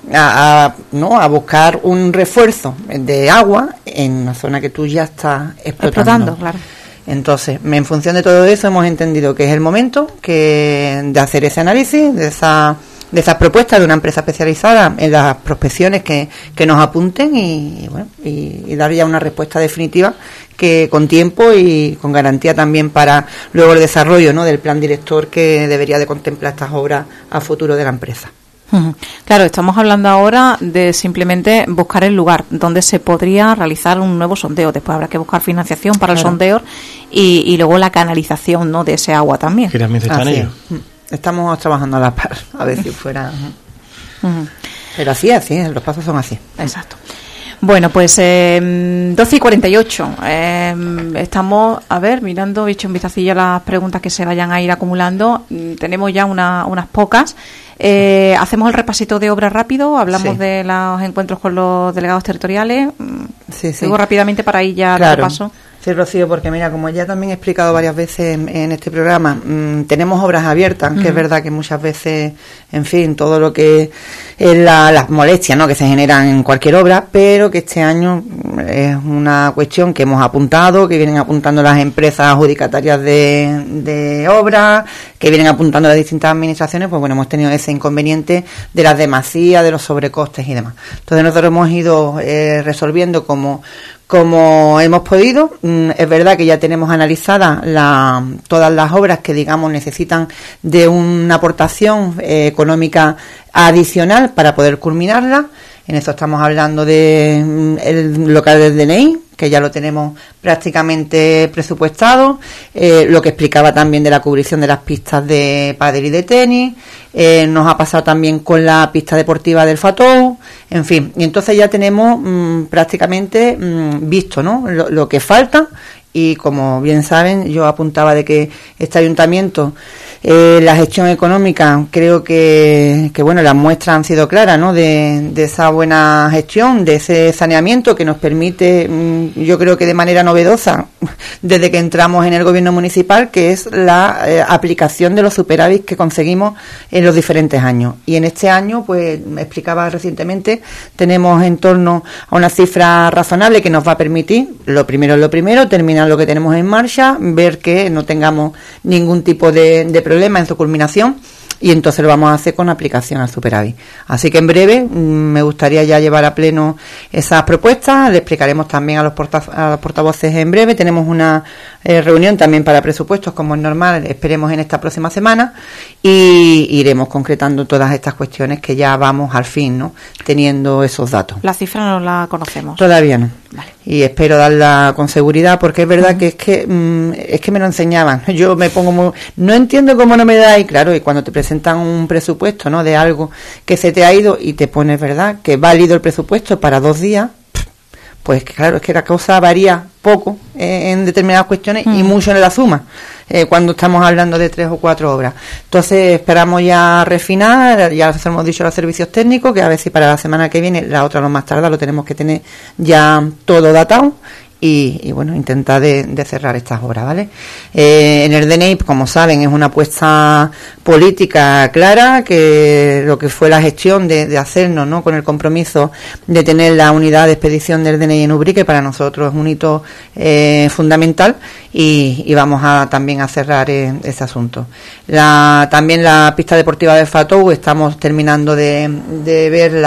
B: buscar un refuerzo de agua en una zona que tú ya estás explotando?
A: Claro.
B: Entonces, en función de todo eso, hemos entendido que es el momento de hacer ese análisis de esas propuestas de una empresa especializada en las prospecciones que nos apunten y dar ya una respuesta definitiva, que con tiempo y con garantía también para luego el desarrollo, ¿no? Del plan director que debería de contemplar estas obras a futuro de la empresa.
A: Claro, estamos hablando ahora de simplemente buscar el lugar donde se podría realizar un nuevo sondeo. Después habrá que buscar financiación para el sondeo y luego la canalización, ¿no? De ese agua también.
C: Que también se están ellos.
B: Estamos trabajando a la par, a ver si fuera. Pero así, los pasos son así.
A: Exacto. Bueno, pues 12:48. Estamos, mirando, he hecho un vistacillo a las preguntas que se vayan a ir acumulando. Tenemos ya unas pocas. Hacemos el repasito de obras rápido, hablamos de los encuentros con los delegados territoriales. Sigo rápidamente para ir ya al paso.
B: Sí, Rocío, porque mira, como ya también he explicado varias veces en este programa, tenemos obras abiertas, que es verdad que muchas veces, en fin, todo lo que las molestias, ¿no?, que se generan en cualquier obra, pero que este año es una cuestión que hemos apuntado, que vienen apuntando las empresas adjudicatarias de obras, que vienen apuntando las distintas administraciones. Pues bueno, hemos tenido ese inconveniente de las demasías, de los sobrecostes y demás. Entonces nosotros hemos ido resolviendo como hemos podido. Es verdad que ya tenemos analizadas todas las obras que, digamos, necesitan de una aportación económica adicional para poder culminarla. En esto estamos hablando de el local del DNI, que ya lo tenemos prácticamente presupuestado, lo que explicaba también de la cubrición de las pistas de pádel y de tenis, nos ha pasado también con la pista deportiva del Fatou, en fin, y entonces ya tenemos prácticamente visto, ¿no?, lo que falta. Y como bien saben, yo apuntaba de que este ayuntamiento, la gestión económica, creo que bueno, las muestras han sido claras, ¿no?, de esa buena gestión, de ese saneamiento que nos permite, yo creo que de manera novedosa, desde que entramos en el gobierno municipal, que es la aplicación de los superávits que conseguimos en los diferentes años. Y en este año, pues, me explicaba recientemente, tenemos en torno a una cifra razonable que nos va a permitir, lo primero, terminar lo que tenemos en marcha, ver que no tengamos ningún tipo de problema en su culminación, y entonces lo vamos a hacer con aplicación al superávit. Así que en breve me gustaría ya llevar a pleno esas propuestas. Le explicaremos también a los portavoces en breve. Tenemos una reunión también para presupuestos, como es normal, esperemos en esta próxima semana, y iremos concretando todas estas cuestiones que ya vamos al fin, ¿no?, teniendo esos datos.
A: La cifra no la conocemos.
B: Todavía no.
A: Vale.
B: Y espero darla con seguridad, porque es verdad que es que me lo enseñaban. Yo me pongo no entiendo cómo no me da, y claro, y cuando te presentan un presupuesto, ¿no?, de algo que se te ha ido y te pones, ¿verdad?, que válido el presupuesto para 2 días, pues claro, es que la cosa varía poco en determinadas cuestiones y mucho en la suma, cuando estamos hablando de 3 o 4 obras. Entonces esperamos ya refinar, ya se lo hemos dicho a los servicios técnicos, que a ver si para la semana que viene, la otra lo más tarde, lo tenemos que tener ya todo datado. Y bueno, intentar de cerrar estas obras, ¿vale? En el DNI, como saben, es una apuesta política clara, que lo que fue la gestión de hacernos, ¿no?, con el compromiso de tener la unidad de expedición del DNI en Ubrique, para nosotros es un hito fundamental, y vamos también a cerrar ese asunto. También la pista deportiva de Fatou, estamos terminando de ver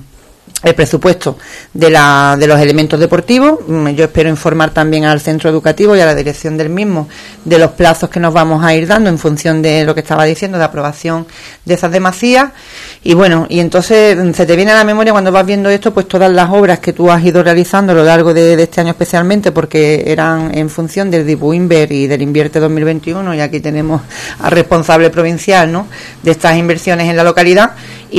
B: el presupuesto de los elementos deportivos. Yo espero informar también al centro educativo y a la dirección del mismo de los plazos que nos vamos a ir dando en función de lo que estaba diciendo, de aprobación de esas demasías. Y bueno, y entonces se te viene a la memoria, cuando vas viendo esto, pues todas las obras que tú has ido realizando a lo largo de este año, especialmente porque eran en función del DIPUINVER y del Invierte 2021, y aquí tenemos al responsable provincial, ¿no?, de estas inversiones en la localidad,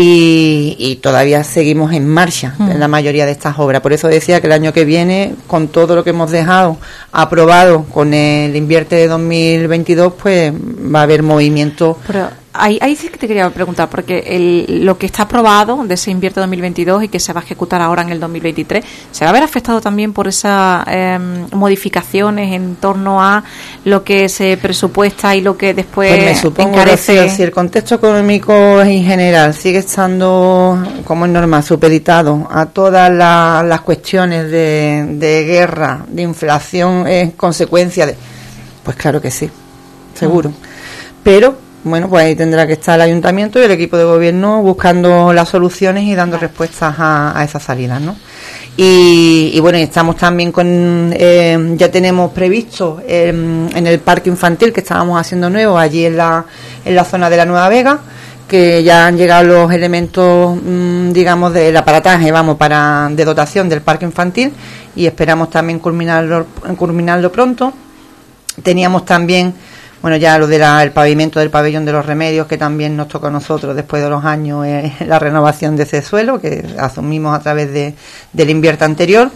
B: y todavía seguimos en marcha en la mayoría de estas obras. Por eso decía que el año que viene, con todo lo que hemos dejado aprobado con el Invierte de 2022, pues va a haber movimiento.
A: Pero ahí sí que te quería preguntar, porque lo que está aprobado de ese Invierte 2022 y que se va a ejecutar ahora en el 2023, ¿se va a ver afectado también por esas modificaciones en torno a lo que se presupuesta y lo que después
B: pues me supongo encarece? Que si el contexto económico en general sigue estando, como es normal, supeditado a todas las cuestiones de guerra, de inflación en consecuencia pues claro que sí, seguro. Pero bueno, pues ahí tendrá que estar el ayuntamiento y el equipo de gobierno buscando las soluciones y dando respuestas a esas salidas, ¿no? Y bueno, estamos también ya tenemos previsto en el parque infantil que estábamos haciendo nuevo, allí en la zona de la Nueva Vega, que ya han llegado los elementos, digamos, del aparataje, de dotación del parque infantil, y esperamos también culminarlo pronto. Teníamos también, bueno, ya lo el pavimento del pabellón de los Remedios, que también nos toca a nosotros después de los años, la renovación de ese suelo que asumimos a través del Invierte anterior.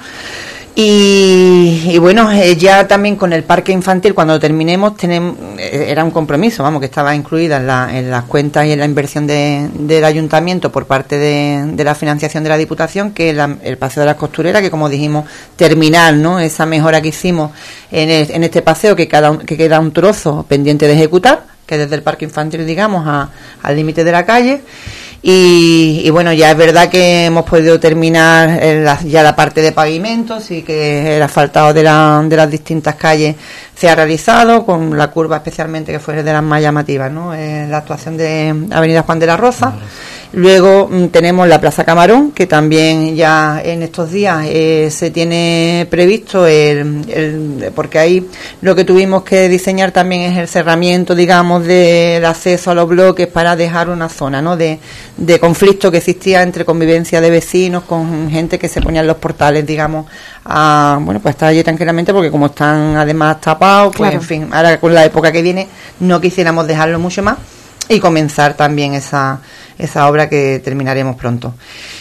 B: Y bueno, ya también con el parque infantil, cuando lo terminemos, era un compromiso, que estaba incluida en las cuentas y en la inversión del ayuntamiento por parte de la financiación de la Diputación, que el paseo de las costureras, que como dijimos, terminar, ¿no?, esa mejora que hicimos en este paseo, que queda un trozo pendiente de ejecutar, que desde el parque infantil, digamos, al límite de la calle. Y bueno, ya es verdad que hemos podido terminar ya la parte de pavimento, sí que el asfaltado de las distintas calles se ha realizado, con la curva especialmente que fue de las más llamativas, ¿no? La actuación de Avenida Juan de la Rosa. Luego tenemos la Plaza Camarón, que también ya en estos días se tiene previsto porque ahí lo que tuvimos que diseñar también es el cerramiento, digamos, del acceso a los bloques para dejar una zona, ¿no?, de conflicto que existía entre convivencia de vecinos con gente que se ponía en los portales, digamos, pues estar allí tranquilamente, porque como están además tapados, pues claro. En fin, ahora con la época que viene no quisiéramos dejarlo mucho más y comenzar también esa obra que terminaremos pronto.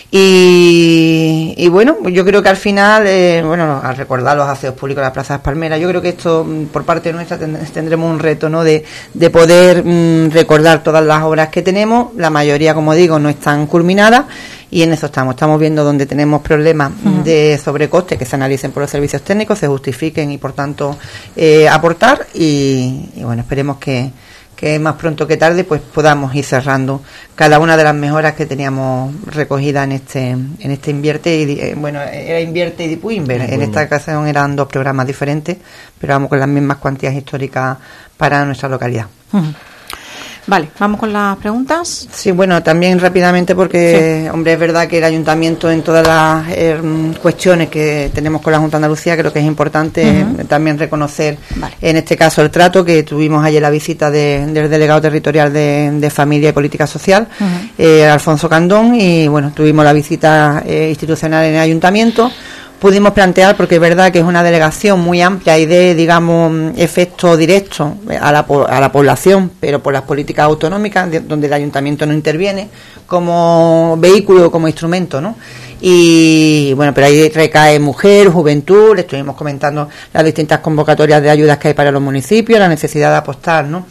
B: Y bueno, yo creo que al final, al recordar los aseos públicos de las plazas palmeras, yo creo que esto por parte nuestra tendremos un reto, ¿no?, de poder recordar todas las obras que tenemos. La mayoría, como digo, no están culminadas y en eso estamos viendo donde tenemos problemas de sobrecoste, que se analicen por los servicios técnicos, se justifiquen y por tanto aportar y bueno, esperemos que más pronto que tarde pues podamos ir cerrando cada una de las mejoras que teníamos recogidas en este Invierte y era Invierte y Dipuinver. En esta ocasión eran 2 programas diferentes, pero vamos con las mismas cuantías históricas para nuestra localidad.
A: Vale, vamos con las preguntas.
B: Sí, bueno, también rápidamente porque, hombre, es verdad que el Ayuntamiento en todas las cuestiones que tenemos con la Junta de Andalucía, creo que es importante también reconocer, en este caso, el trato que tuvimos ayer, la visita del delegado territorial de Familia y Política Social, Alfonso Candón, y bueno, tuvimos la visita institucional en el Ayuntamiento. Pudimos plantear, porque es verdad que es una delegación muy amplia y de, digamos, efecto directo a la población, pero por las políticas autonómicas, donde el ayuntamiento no interviene como vehículo, como instrumento, ¿no? Y bueno, pero ahí recae mujer, juventud, le estuvimos comentando las distintas convocatorias de ayudas que hay para los municipios, la necesidad de apostar, ¿no?,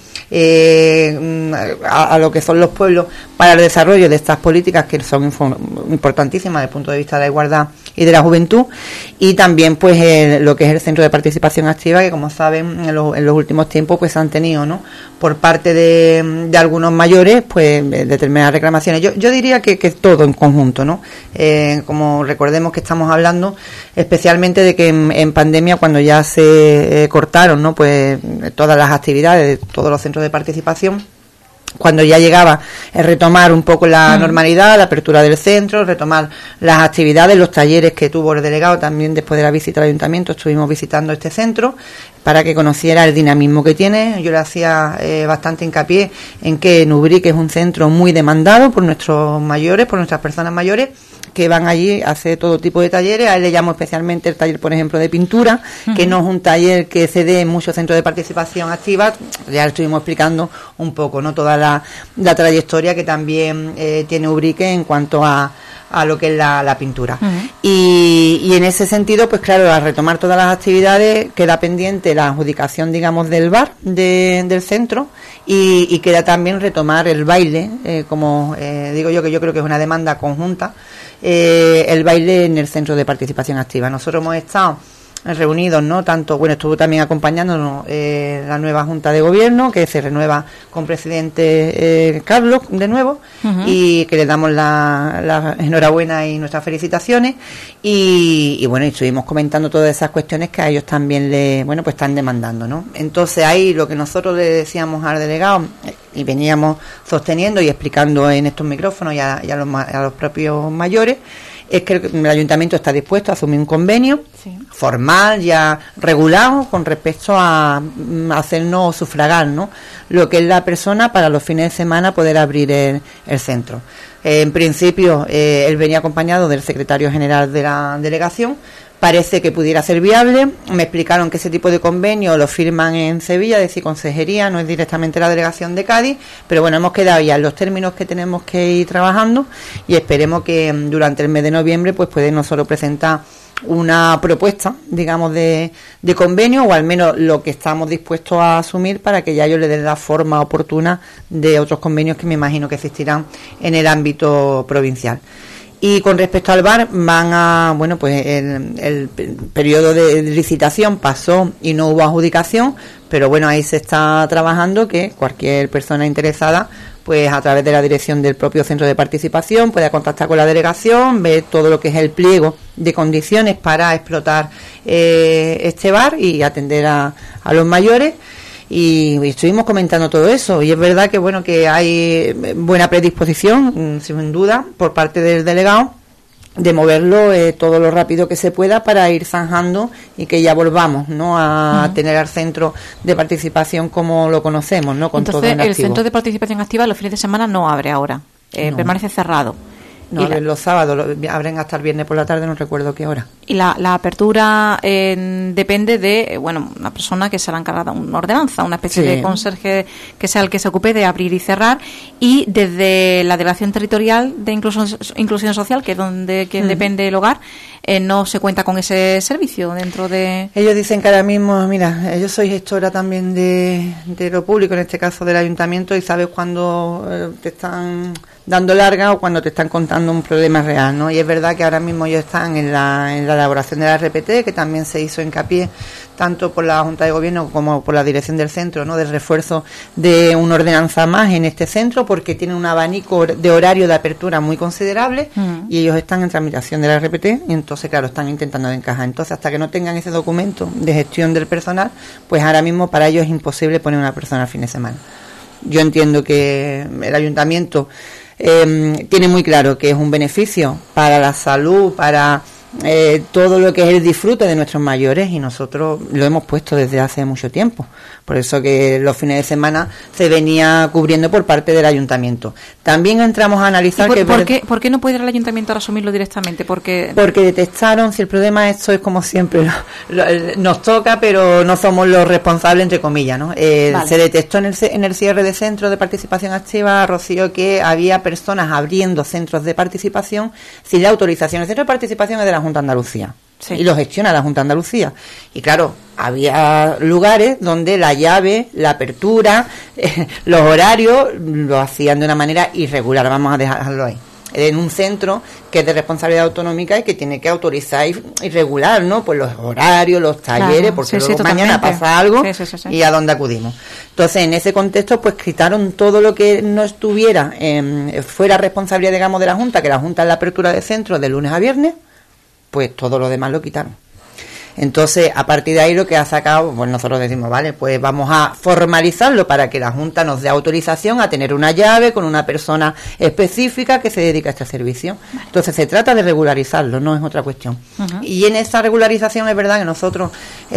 B: a lo que son los pueblos para el desarrollo de estas políticas que son importantísimas desde el punto de vista de la igualdad y de la juventud, y también pues lo que es el Centro de Participación Activa, que como saben en los últimos tiempos pues han tenido, ¿no?, por parte de algunos mayores pues determinadas reclamaciones. Yo diría que todo en conjunto, ¿no? Como recordemos que estamos hablando especialmente de que en pandemia, cuando ya se cortaron, ¿no?, pues todas las actividades de todos los centros de participación, cuando ya llegaba a retomar un poco la normalidad, la apertura del centro, retomar las actividades, los talleres que tuvo el delegado también después de la visita al ayuntamiento, estuvimos visitando este centro para que conociera el dinamismo que tiene. Yo le hacía bastante hincapié en que en Ubrique es un centro muy demandado por nuestros mayores, por nuestras personas mayores, que van allí a hacer todo tipo de talleres. A él le llamo especialmente el taller, por ejemplo, de pintura, que no es un taller que se dé en muchos centros de participación activa. Ya le estuvimos explicando un poco, ¿no?, toda la trayectoria que también tiene Ubrique en cuanto a lo que es la pintura. Y en ese sentido, pues claro, al retomar todas las actividades, queda pendiente la adjudicación, digamos, del bar del centro, y queda también retomar el baile, como digo yo, que yo creo que es una demanda conjunta, el baile en el Centro de Participación Activa. Nosotros hemos estado reunidos, ¿no?, tanto, bueno, estuvo también acompañándonos la nueva Junta de Gobierno, que se renueva con presidente Carlos de nuevo, y que le damos la enhorabuena y nuestras felicitaciones, y bueno, y estuvimos comentando todas esas cuestiones que a ellos también pues están demandando, ¿no? Entonces ahí lo que nosotros le decíamos al delegado y veníamos sosteniendo y explicando en estos micrófonos y a los propios mayores, es que el ayuntamiento está dispuesto a asumir un convenio formal, ya regulado, con respecto a hacernos sufragar, ¿no?, lo que es la persona para los fines de semana poder abrir el centro. En principio, él venía acompañado del secretario general de la delegación. Parece que pudiera ser viable. Me explicaron que ese tipo de convenio lo firman en Sevilla, es decir, consejería, no es directamente la delegación de Cádiz, pero bueno, hemos quedado ya en los términos que tenemos que ir trabajando, y esperemos que durante el mes de noviembre pues pueden no solo presentar una propuesta, digamos, de convenio, o al menos lo que estamos dispuestos a asumir, para que ya ellos le den la forma oportuna de otros convenios que me imagino que existirán en el ámbito provincial. Y con respecto al bar, pues el periodo de licitación pasó y no hubo adjudicación, pero bueno, ahí se está trabajando, que cualquier persona interesada pues a través de la dirección del propio centro de participación pueda contactar con la delegación, ver todo lo que es el pliego de condiciones para explotar este bar y atender a los mayores. Y estuvimos comentando todo eso, y es verdad que bueno, que hay buena predisposición, sin duda, por parte del delegado, de moverlo todo lo rápido que se pueda para ir zanjando y que ya volvamos, ¿no?, a tener al centro de participación como lo conocemos, ¿no?, con
A: entonces,
B: todo en activo.
A: El centro de participación activa los fines de semana no abre ahora,
B: No.
A: Permanece cerrado.
B: No, los sábados, abren hasta el viernes por la tarde, no recuerdo qué hora.
A: Y la apertura depende de, bueno, una persona que será encargada, una ordenanza, una especie de conserje que sea el que se ocupe de abrir y cerrar, y desde la Delegación Territorial de Inclusión Social, que es donde quien depende el hogar, no se cuenta con ese servicio dentro de...
B: Ellos dicen que ahora mismo, mira, yo soy gestora también de lo público, en este caso del ayuntamiento, y sabes cuando te están dando larga o cuando te están contando un problema real, ¿no? Y es verdad que ahora mismo ellos están en la elaboración de la RPT, que también se hizo hincapié tanto por la Junta de Gobierno como por la dirección del centro, ¿no?, del refuerzo de una ordenanza más en este centro, porque tiene un abanico de horario de apertura muy considerable y ellos están en tramitación de la RPT, y entonces, claro, están intentando de encajar. Entonces, hasta que no tengan ese documento de gestión del personal, pues ahora mismo para ellos es imposible poner una persona al fin de semana. Yo entiendo que el ayuntamiento tiene muy claro que es un beneficio para la salud, para todo lo que es el disfrute de nuestros mayores, y nosotros lo hemos puesto desde hace mucho tiempo. Por eso que los fines de semana se venía cubriendo por parte del ayuntamiento. También entramos a analizar
A: ¿Por qué no puede ir el ayuntamiento a asumirlo directamente? Porque
B: detectaron, si el problema esto es como siempre, nos toca, pero no somos los responsables, entre comillas, ¿no? Vale. Se detectó en el cierre de centros de participación activa, Rocío, que había personas abriendo centros de participación sin la autorización. El centro de participación es de la Junta de Andalucía. Sí. Y lo gestiona la Junta de Andalucía. Y claro, había lugares donde la llave, la apertura, los horarios lo hacían de una manera irregular. Vamos a dejarlo ahí. En un centro que es de responsabilidad autonómica y que tiene que autorizar y regular, ¿no?, pues los horarios, los talleres, claro, porque luego mañana pasa algo y a dónde acudimos. Entonces, en ese contexto, pues quitaron todo lo que no estuviera fuera responsabilidad, digamos, de la Junta, que la Junta es la apertura de centros de lunes a viernes, pues todo lo demás lo quitaron. Entonces, a partir de ahí lo que ha sacado, pues nosotros decimos, vale, pues vamos a formalizarlo para que la Junta nos dé autorización a tener una llave con una persona específica que se dedica a este servicio. Vale. Entonces, se trata de regularizarlo, no es otra cuestión. Y en esa regularización es verdad que nosotros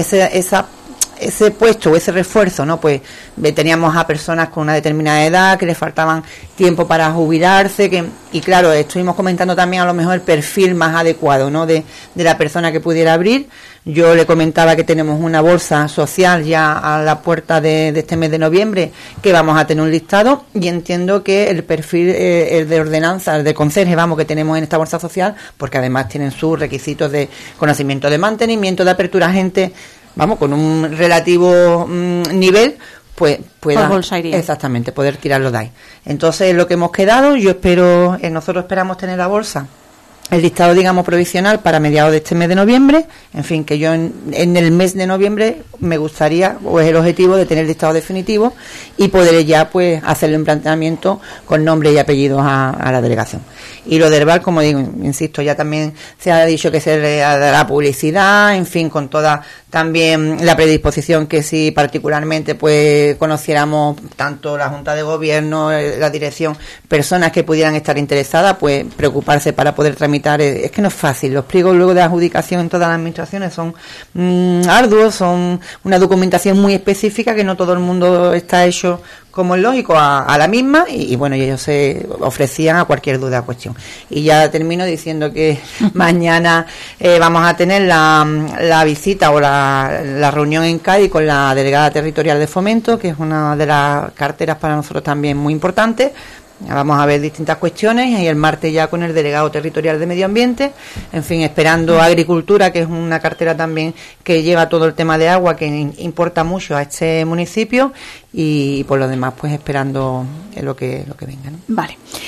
B: ese puesto o ese refuerzo, ¿no?, pues teníamos a personas con una determinada edad que les faltaban tiempo para jubilarse, y claro, estuvimos comentando también a lo mejor el perfil más adecuado, ¿no?, de la persona que pudiera abrir. Yo le comentaba que tenemos una bolsa social ya a la puerta de este mes de noviembre, que vamos a tener un listado, y entiendo que el perfil el de ordenanza, el de conserje, que tenemos en esta bolsa social, porque además tienen sus requisitos de conocimiento de mantenimiento, de apertura a gente, con un relativo nivel, pues pueda exactamente poder tirarlo de ahí. Entonces, lo que hemos quedado, nosotros esperamos tener la bolsa, el listado, digamos, provisional para mediados de este mes de noviembre. En fin, que yo en el mes de noviembre me gustaría, o es el objetivo, de tener el listado definitivo y poder ya, pues, hacerle un planteamiento con nombre y apellidos a la delegación. Y lo del bar, como digo, insisto, ya también se ha dicho que se le dará publicidad, en fin, con toda también la predisposición que si particularmente pues conociéramos tanto la Junta de Gobierno, la dirección, personas que pudieran estar interesadas, pues preocuparse para poder tramitar. Es que no es fácil, los pliegos luego de adjudicación en todas las administraciones son arduos, son una documentación muy específica que no todo el mundo está hecho como es lógico a la misma, y bueno, ellos se ofrecían a cualquier duda o cuestión. Y ya termino diciendo que mañana vamos a tener la visita o la reunión en Cádiz con la delegada territorial de Fomento, que es una de las carteras para nosotros también muy importantes. Vamos a ver distintas cuestiones, y el martes ya con el delegado territorial de Medio Ambiente, en fin, esperando Agricultura, que es una cartera también que lleva todo el tema de agua, que importa mucho a este municipio, y por lo demás pues esperando lo que venga, ¿no?
A: Vale.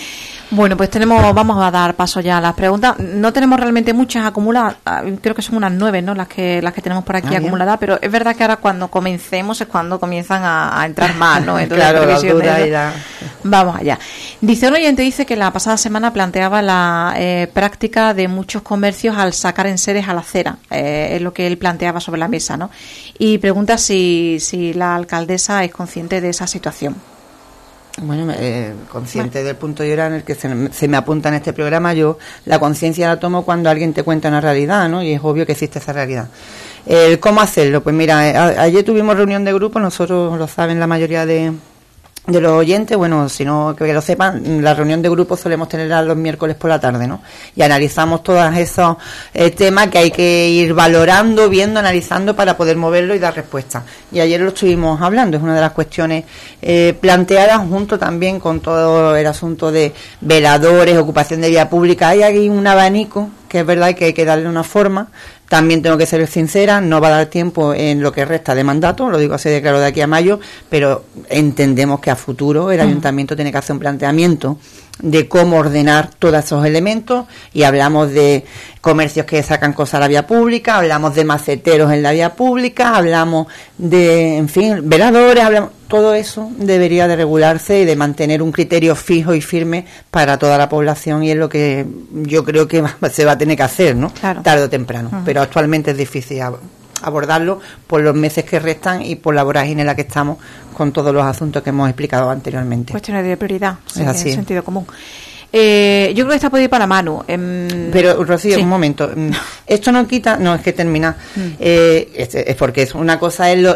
A: Bueno, pues vamos a dar paso ya a las preguntas. No tenemos realmente muchas acumuladas, creo que son unas 9, ¿no? Las que tenemos por aquí acumuladas, pero es verdad que ahora cuando comencemos es cuando comienzan a entrar más, ¿no? Entonces,
B: claro,
A: vamos allá. Dice un oyente, dice que la pasada semana planteaba la práctica de muchos comercios al sacar enseres a la acera, es lo que él planteaba sobre la mesa, ¿no? Y pregunta si la alcaldesa es consciente de esa situación.
B: Bueno, consciente del punto y hora en el que se me apunta en este programa, yo la conciencia la tomo cuando alguien te cuenta una realidad, ¿no? Y es obvio que existe esa realidad. ¿Cómo hacerlo? Pues mira, ayer tuvimos reunión de grupo, nosotros lo saben la mayoría de los oyentes, bueno, si no que lo sepan, la reunión de grupo solemos tenerla los miércoles por la tarde, ¿no? Y analizamos todos esos temas que hay que ir valorando, viendo, analizando para poder moverlo y dar respuesta. Y ayer lo estuvimos hablando, es una de las cuestiones planteadas junto también con todo el asunto de veladores, ocupación de vía pública. Hay aquí un abanico que es verdad que hay que darle una forma. También tengo que ser sincera, no va a dar tiempo en lo que resta de mandato, lo digo así de claro de aquí a mayo, pero entendemos que a futuro el ayuntamiento tiene que hacer un planteamiento de cómo ordenar todos esos elementos, y hablamos de comercios que sacan cosas a la vía pública, hablamos de maceteros en la vía pública, hablamos de, en fin, veladores, todo eso debería de regularse y de mantener un criterio fijo y firme para toda la población, y es lo que yo creo que se va a tener que hacer, ¿no?
A: Claro.
B: Tarde o temprano, pero actualmente es difícil abordarlo por los meses que restan y por la vorágine en la que estamos con todos los asuntos que hemos explicado anteriormente.
A: Cuestiones de prioridad,
B: es así.
A: En sentido común. Yo creo que esta puede ir para Manu.
B: Pero, Rocío, sí. Un momento. Esto no quita... No, es que termina. Es porque es una cosa es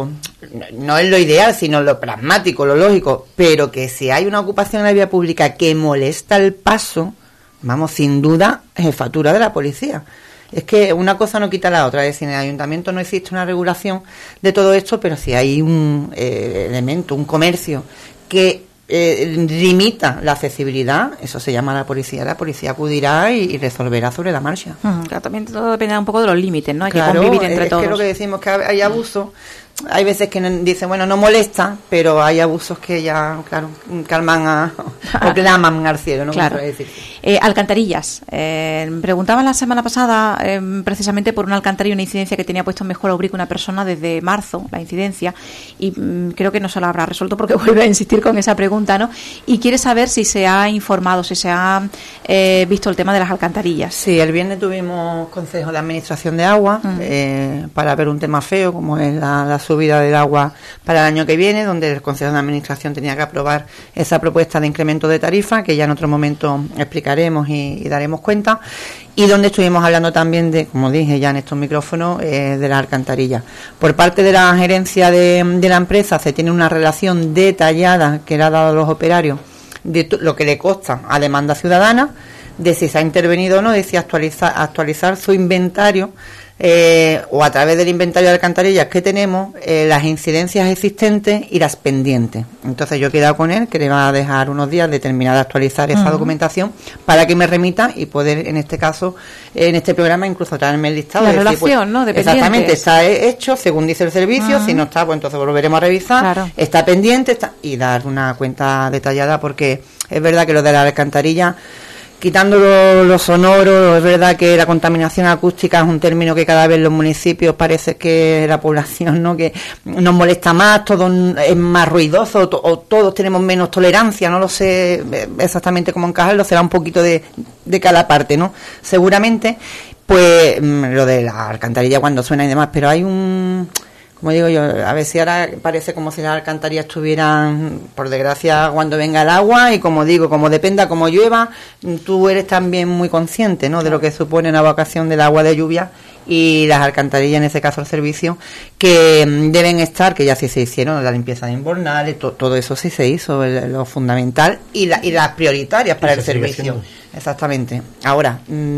B: no es lo ideal, sino lo pragmático, lo lógico. Pero que si hay una ocupación en la vía pública que molesta el paso, vamos, sin duda, es jefatura de la policía. Es que una cosa no quita la otra, es decir, en el ayuntamiento no existe una regulación de todo esto, pero si hay un elemento, un comercio que limita la accesibilidad, eso se llama la policía acudirá y resolverá sobre la marcha.
A: Claro, también todo dependerá un poco de los límites, ¿no? Hay
B: claro,
A: que convivir entre todos.
B: Es que lo que decimos que hay abuso. Hay veces que dicen, bueno, no molesta, pero hay abusos que ya, claro, calman o claman al cielo, ¿no?
A: Claro. Alcantarillas. Preguntaba la semana pasada precisamente por una alcantarilla, una incidencia que tenía puesto en Mejora Ubrique una persona desde marzo, la incidencia, y creo que no se la habrá resuelto porque vuelve a insistir con esa pregunta, ¿no? Y quiere saber si se ha informado, si se ha visto el tema de las alcantarillas.
B: Sí, el viernes tuvimos consejo de administración de agua para ver un tema feo como es la subida del agua para el año que viene, donde el Consejo de Administración tenía que aprobar esa propuesta de incremento de tarifa, que ya en otro momento explicaremos y daremos cuenta, y donde estuvimos hablando también de, como dije ya en estos micrófonos, de las alcantarillas. Por parte de la gerencia de la empresa se tiene una relación detallada que le ha dado a los operarios de lo que le consta a demanda ciudadana, de si se ha intervenido o no, de si actualizar su inventario, o a través del inventario de alcantarillas que tenemos, las incidencias existentes y las pendientes. Entonces yo he quedado con él que le va a dejar unos días de terminar de actualizar esa documentación para que me remita y poder, en este caso, en este programa, incluso traerme el listado.
A: La relación, decir, pues, ¿no? De
B: exactamente, está hecho según dice el servicio, si no está, pues entonces volveremos a revisar, claro. Está pendiente y dar una cuenta detallada, porque es verdad que lo de la alcantarilla, quitando lo sonoro, es verdad que la contaminación acústica es un término que cada vez los municipios parece que la población, ¿no?, que nos molesta más, todo es más ruidoso, o todos tenemos menos tolerancia, no lo sé exactamente cómo encajarlo, será un poquito de cada parte, ¿no? Seguramente, pues lo de la alcantarilla cuando suena y demás, pero hay como digo yo, a ver si ahora parece como si las alcantarillas estuvieran, por desgracia, cuando venga el agua, y como digo, como dependa, como llueva, tú eres también muy consciente, ¿no?, de lo que supone una evacuación del agua de lluvia, y las alcantarillas, en este caso el servicio, que deben estar, que ya sí se hicieron, la limpieza de invernales, todo eso sí se hizo, lo fundamental, y las prioritarias para el servicio. Exactamente. Ahora,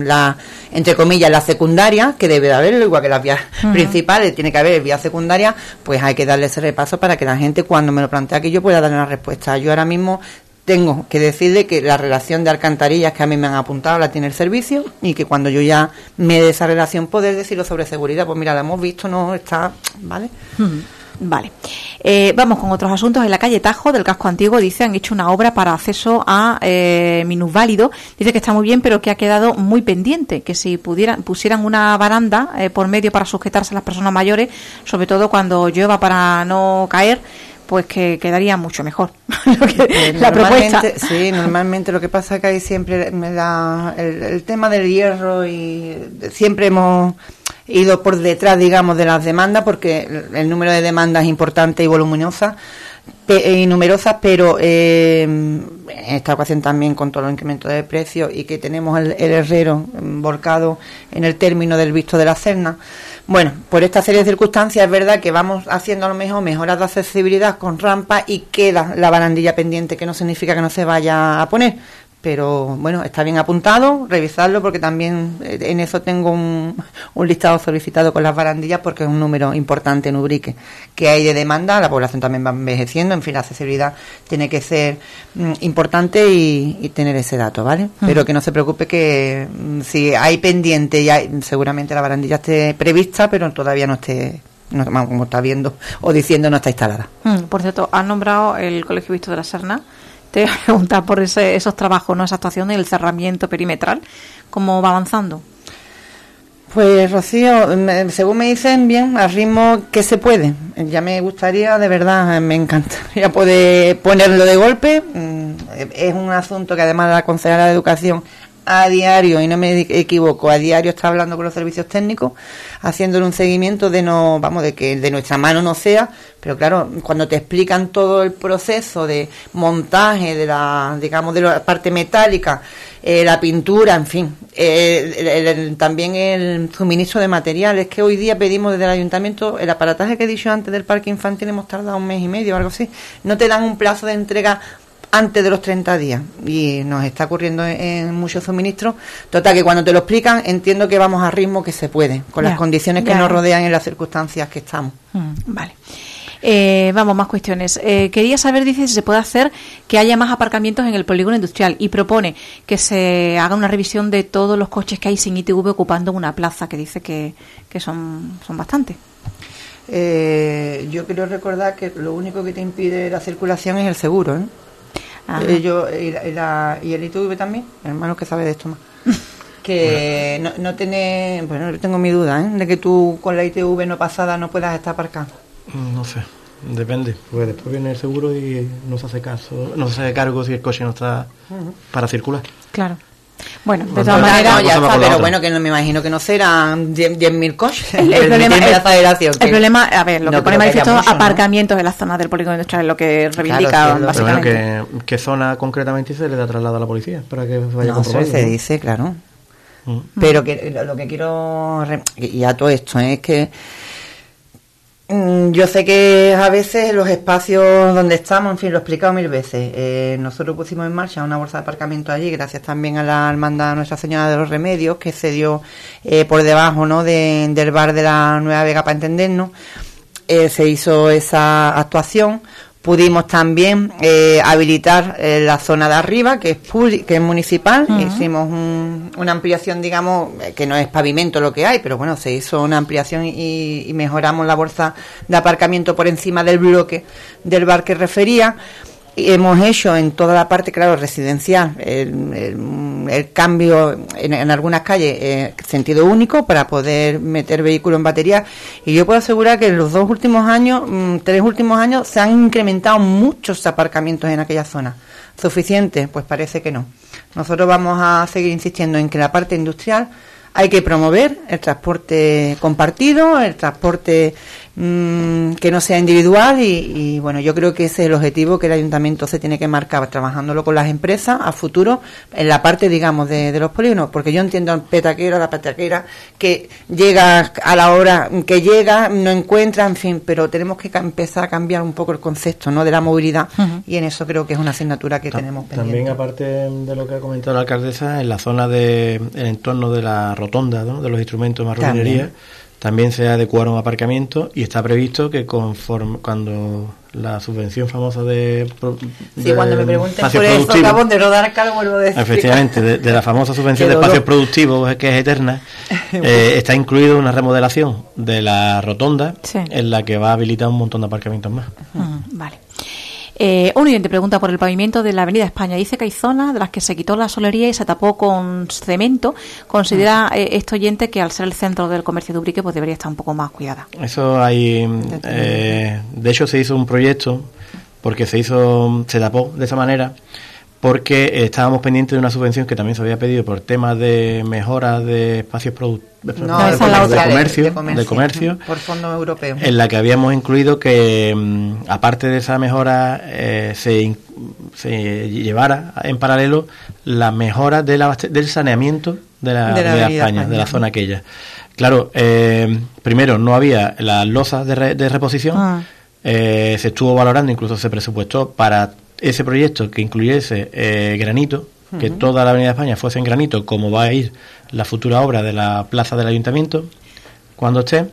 B: entre comillas, la secundaria, que debe de haberlo, igual que las vías principales, tiene que haber vías secundarias, pues hay que darle ese repaso para que la gente, cuando me lo plantea aquí, yo pueda darle una respuesta. Yo ahora mismo tengo que decirle que la relación de alcantarillas que a mí me han apuntado la tiene el servicio, y que cuando yo ya me dé esa relación, poder decirlo sobre seguridad, pues mira, la hemos visto, no está, ¿vale?
A: Vale. Vamos con otros asuntos. En la calle Tajo del casco antiguo, dice, han hecho una obra para acceso a minusválido. Dice que está muy bien, pero que ha quedado muy pendiente, que si pusieran una baranda por medio para sujetarse a las personas mayores, sobre todo cuando llueva, para no caer, pues que quedaría mucho mejor. La propuesta.
B: Sí, normalmente lo que pasa es que ahí siempre me da el tema del hierro, y siempre hemos ido por detrás, digamos, de las demandas, porque el número de demandas es importante y voluminosa y numerosas, pero en esta ocasión también con todo el incremento de precios y que tenemos el herrero volcado en el término del visto de la Serna. Bueno, por esta serie de circunstancias es verdad que vamos haciendo a lo mejor mejoras de accesibilidad con rampas y queda la barandilla pendiente, que no significa que no se vaya a poner. Pero bueno, está bien apuntado, revisarlo, porque también en eso tengo un listado solicitado con las barandillas, porque es un número importante en Ubrique que hay de demanda. La población también va envejeciendo, en fin, la accesibilidad tiene que ser importante y tener ese dato, ¿vale? Pero que no se preocupe, que si hay pendiente, seguramente la barandilla esté prevista, pero todavía no esté, como está viendo o diciendo, no está instalada.
A: Por cierto, has nombrado el Colegio Visto de la Serna. Te voy a preguntar por esos trabajos, ¿no? Esa actuación, el cerramiento perimetral, ¿cómo va avanzando?
B: Pues, Rocío, según me dicen, bien, al ritmo que se puede. Ya me gustaría, de verdad, me encantaría poder ponerlo de golpe. Es un asunto que además la concejala de Educación a diario, y no me equivoco, a diario está hablando con los servicios técnicos, haciéndole un seguimiento de que de nuestra mano no sea, pero claro, cuando te explican todo el proceso de montaje de la parte metálica, la pintura, en fin, también el suministro de materiales, que hoy día pedimos desde el ayuntamiento, el aparataje que he dicho antes del parque infantil, hemos tardado 1 mes y medio o algo así, no te dan un plazo de entrega antes de los 30 días, y nos está ocurriendo en muchos suministros. Total, que cuando te lo explican, entiendo que vamos a ritmo que se puede, con las condiciones que nos rodean y las circunstancias que estamos.
A: Vale. Vamos, más cuestiones. Quería saber, dice, si se puede hacer que haya más aparcamientos en el polígono industrial, y propone que se haga una revisión de todos los coches que hay sin ITV ocupando una plaza, que dice que son bastantes.
B: Yo quiero recordar que lo único que te impide la circulación es el seguro, ¿eh? Y el ITV también, hermano que sabe de esto más. Que no tiene, bueno, tengo mi duda, de que tú con la ITV no pasada no puedas estar aparcado.
C: No sé, depende, porque después viene el seguro y no se hace cargo si el coche no está para circular.
A: Claro. Bueno, de todas maneras,
B: ya está, pero bueno, que no me imagino que no serán 10.000 coches.
A: El problema, a ver, lo que pone manifiesto, aparcamientos en la zona del polígono industrial, es lo que reivindica, básicamente.
C: Pero bueno, ¿qué zona concretamente se le da traslado a la policía para que vaya a comprobar?
B: Se dice, claro. Pero que lo que quiero, y a todo esto, es que yo sé que a veces los espacios donde estamos, en fin, lo he explicado 1000 veces. Nosotros pusimos en marcha una bolsa de aparcamiento allí, gracias también a la hermandad Nuestra Señora de los Remedios, que se dio por debajo, ¿no?, del bar de la Nueva Vega, para entendernos. Se hizo esa actuación. Pudimos también habilitar la zona de arriba, que es municipal. Hicimos una ampliación, digamos, que no es pavimento lo que hay, pero bueno, se hizo una ampliación y mejoramos la bolsa de aparcamiento por encima del bloque del bar que refería. Y hemos hecho en toda la parte, claro, residencial, el cambio en algunas calles, sentido único, para poder meter vehículos en batería. Y yo puedo asegurar que en los 3 últimos años, se han incrementado muchos aparcamientos en aquella zona. ¿Suficiente? Pues parece que no. Nosotros vamos a seguir insistiendo en que la parte industrial hay que promover el transporte compartido, el transporte que no sea individual, y bueno, yo creo que ese es el objetivo que el ayuntamiento se tiene que marcar, trabajándolo con las empresas a futuro en la parte, digamos, de los polígonos, porque yo entiendo la petaquera que llega a la hora que llega, no encuentra, en fin, pero tenemos que empezar a cambiar un poco el concepto, ¿no?, de la movilidad, y en eso creo que es una asignatura que tenemos pendiente.
C: También, aparte de lo que ha comentado la alcaldesa, en la zona el entorno de la rotonda, ¿no?, de los instrumentos de marroquinería, también se adecuaron aparcamientos, y está previsto que cuando la subvención famosa de
B: cuando me pregunten
C: espacios
B: por eso,
C: productivos,
B: acabo de rodar calvo, vuelvo a decir.
C: efectivamente, de la famosa subvención de espacios productivos, que es eterna, está incluido una remodelación de la rotonda, sí, en la que va a habilitar un montón de aparcamientos más.
A: Vale. Un oyente pregunta por el pavimento de la Avenida España. Dice que hay zonas de las que se quitó la solería y se tapó con cemento. ¿Considera este oyente que al ser el centro del comercio de Ubrique pues debería estar un poco más cuidada?
C: Eso hay... de hecho se hizo un proyecto porque se tapó de esa manera porque estábamos pendientes de una subvención que también se había pedido por temas de mejora de espacios de comercio
B: por fondos europeos,
C: en la que habíamos incluido que aparte de esa mejora se llevara en paralelo la mejora del saneamiento de la Avenida España, de la zona aquella. Claro, primero no había las losas de reposición, se estuvo valorando, incluso se presupuestó para ese proyecto que incluyese granito, que toda la Avenida España fuese en granito, como va a ir la futura obra de la plaza del Ayuntamiento cuando esté.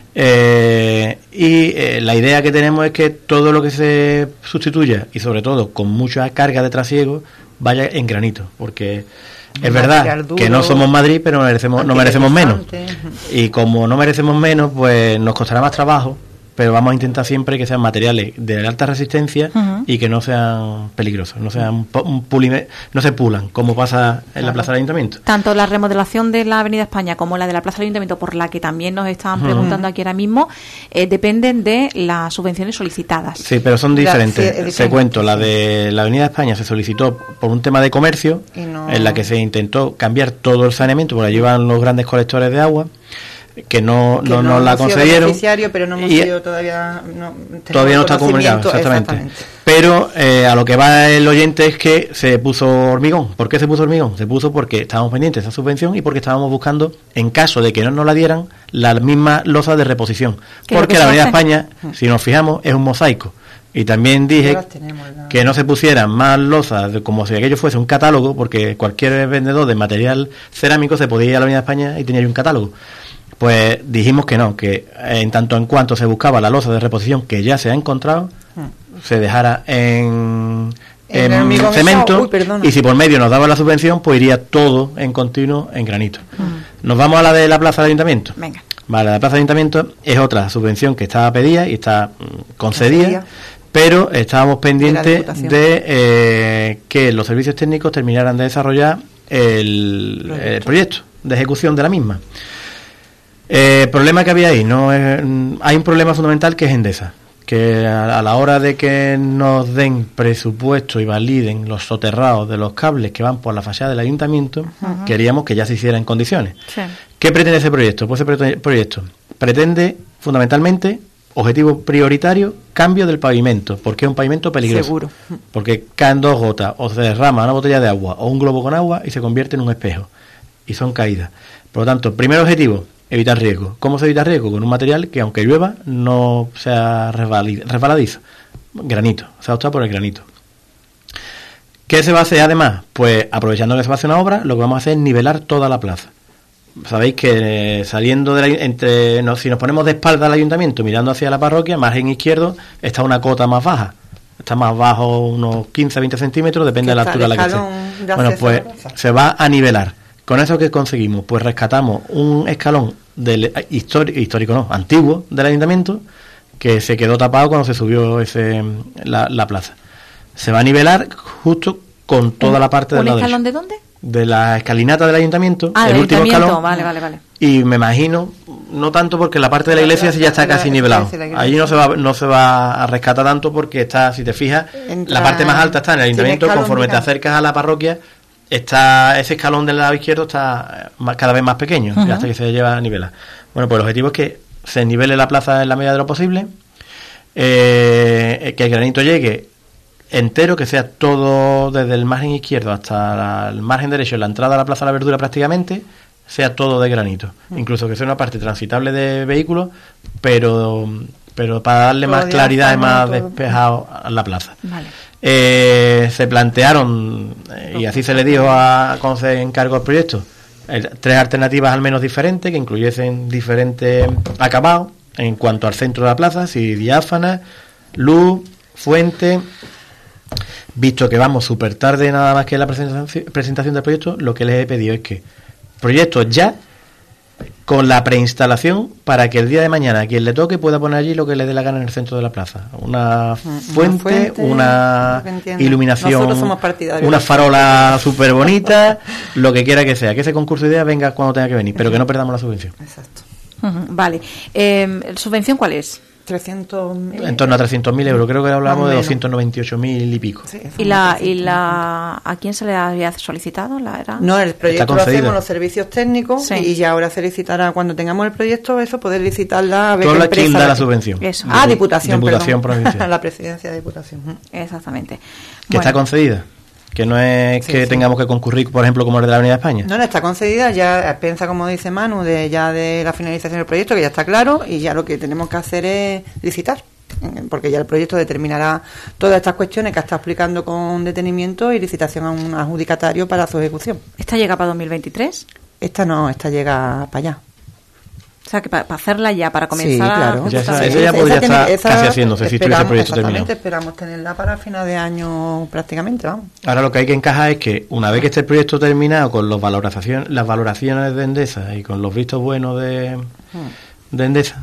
C: La idea que tenemos es que todo lo que se sustituya, y sobre todo con mucha carga de trasiego, vaya en granito, porque es verdad que no somos Madrid, pero no merecemos menos. Y como no merecemos menos, pues nos costará más trabajo, pero vamos a intentar siempre que sean materiales de alta resistencia y que no sean peligrosos, no sean no se pulan, como pasa en la Plaza del Ayuntamiento.
A: Tanto la remodelación de la Avenida España como la de la Plaza del Ayuntamiento, por la que también nos estaban preguntando aquí ahora mismo, dependen de las subvenciones solicitadas.
C: Sí, pero son diferentes. Te cuento, la de la Avenida España se solicitó por un tema de comercio, en la que se intentó cambiar todo el saneamiento, porque allí van los grandes colectores de agua, que no la concedieron,
B: pero no hemos sido todavía
C: no está comunicado, exactamente. Pero a lo que va el oyente es que se puso hormigón. ¿Por qué se puso hormigón? Se puso porque estábamos pendientes de esa subvención y porque estábamos buscando, en caso de que no nos la dieran, las mismas losas de reposición, porque la Avenida España, si nos fijamos, es un mosaico. Y también dije que no se pusieran más losas como si aquello fuese un catálogo, porque cualquier vendedor de material cerámico se podía ir a la Avenida España y tenía un catálogo. Pues dijimos que no, que en tanto en cuanto se buscaba la losa de reposición que ya se ha encontrado, se dejara en cemento, y si por medio nos daba la subvención, pues iría todo en continuo en granito. Nos vamos a la de la Plaza del Ayuntamiento.
A: Venga.
C: Vale, la Plaza del Ayuntamiento es otra subvención que estaba pedida y está concedida, pero estábamos pendientes de que los servicios técnicos terminaran de desarrollar el proyecto de ejecución de la misma. El problema que había ahí, hay un problema fundamental que es Endesa, que a la hora de que nos den presupuesto y validen los soterrados de los cables que van por la fachada del ayuntamiento, queríamos que ya se hiciera en condiciones. Sí. ¿Qué pretende ese proyecto? Pues ese proyecto pretende fundamentalmente, objetivo prioritario, cambio del pavimento, porque es un pavimento peligroso. Seguro. Porque caen 2 gotas, o se derrama una botella de agua o un globo con agua y se convierte en un espejo, y son caídas. Por lo tanto, primer objetivo, evitar riesgo. ¿Cómo se evita riesgo? Con un material que, aunque llueva, no sea resbaladizo. Granito. Se ha optado por el granito. ¿Qué se va a hacer además? Pues aprovechando que se va a hacer una obra, lo que vamos a hacer es nivelar toda la plaza. Sabéis que saliendo si nos ponemos de espalda al ayuntamiento, mirando hacia la parroquia, margen izquierdo, está una cota más baja. Está más bajo unos 15-20 centímetros, depende de la altura a la que esté. Bueno, pues se va a nivelar. ¿Con eso qué conseguimos? Pues rescatamos un escalón antiguo del ayuntamiento, que se quedó tapado cuando se subió la plaza. Se va a nivelar justo con toda la parte del lado derecho.
A: ¿Un escalón de dónde?
C: De la escalinata del ayuntamiento,
A: el último escalón. Vale.
C: Y me imagino, no tanto porque la parte de la iglesia sí ya está casi nivelado. Allí no se va a rescatar tanto porque está, si te fijas, la parte más alta está en el ayuntamiento. Conforme te acercas a la parroquia, ese escalón del lado izquierdo está cada vez más pequeño, hasta que se lleva a nivelar. Bueno, pues el objetivo es que se nivele la plaza en la medida de lo posible, que el granito llegue entero, que sea todo desde el margen izquierdo hasta el margen derecho, en la entrada a la Plaza de la Verdura prácticamente, sea todo de granito. Incluso que sea una parte transitable de vehículos, pero para darle más claridad y más despejado a la plaza. Vale. Se plantearon, y así se le dijo cuando se encargó el proyecto, 3 alternativas al menos diferentes, que incluyesen diferentes acabados en cuanto al centro de la plaza, si diáfana, Luz, fuente. Visto que vamos súper tarde nada más que la presentación del proyecto, lo que les he pedido es que proyectos ya con la preinstalación para que el día de mañana quien le toque pueda poner allí lo que le dé la gana en el centro de la plaza. Una fuente, una iluminación, una farola súper bonita, lo que quiera que sea. Que ese concurso de ideas venga cuando tenga que venir, pero que no perdamos la subvención.
B: Exacto.
A: Vale. ¿Subvención cuál es?
B: 300.000.
C: En torno a 300.000 euros. Creo que hablamos de 298.000 y pico.
B: Sí,
A: ¿Y a quién se le había solicitado?
B: No, el proyecto lo hacemos los servicios técnicos y ya ahora se licitará cuando tengamos el proyecto, eso poder licitarla a ver qué empresa.
C: ¿Quién da la subvención?
B: Eso. Diputación
C: provincial.
B: La presidencia de Diputación.
A: Exactamente.
C: Que está concedida. Que no es que tengamos que concurrir, por ejemplo, como el de la Avenida España.
B: No, está concedida, ya piensa, como dice Manu, de la finalización del proyecto, que ya está claro, y ya lo que tenemos que hacer es licitar, porque ya el proyecto determinará todas estas cuestiones que está explicando con detenimiento y licitación a un adjudicatario para su ejecución.
A: ¿Esta llega para 2023?
B: Esta no, esta llega para allá.
A: O sea, que para hacerla ya, para comenzar
B: claro.
A: a ejecutar.
C: Esa ya podría estar casi haciéndose si estuviese el proyecto terminado.
B: Esperamos tenerla para final de año prácticamente, vamos.
C: Ahora lo que hay que encajar es que una vez que esté el proyecto terminado con las valoraciones de Endesa y con los vistos buenos de Endesa,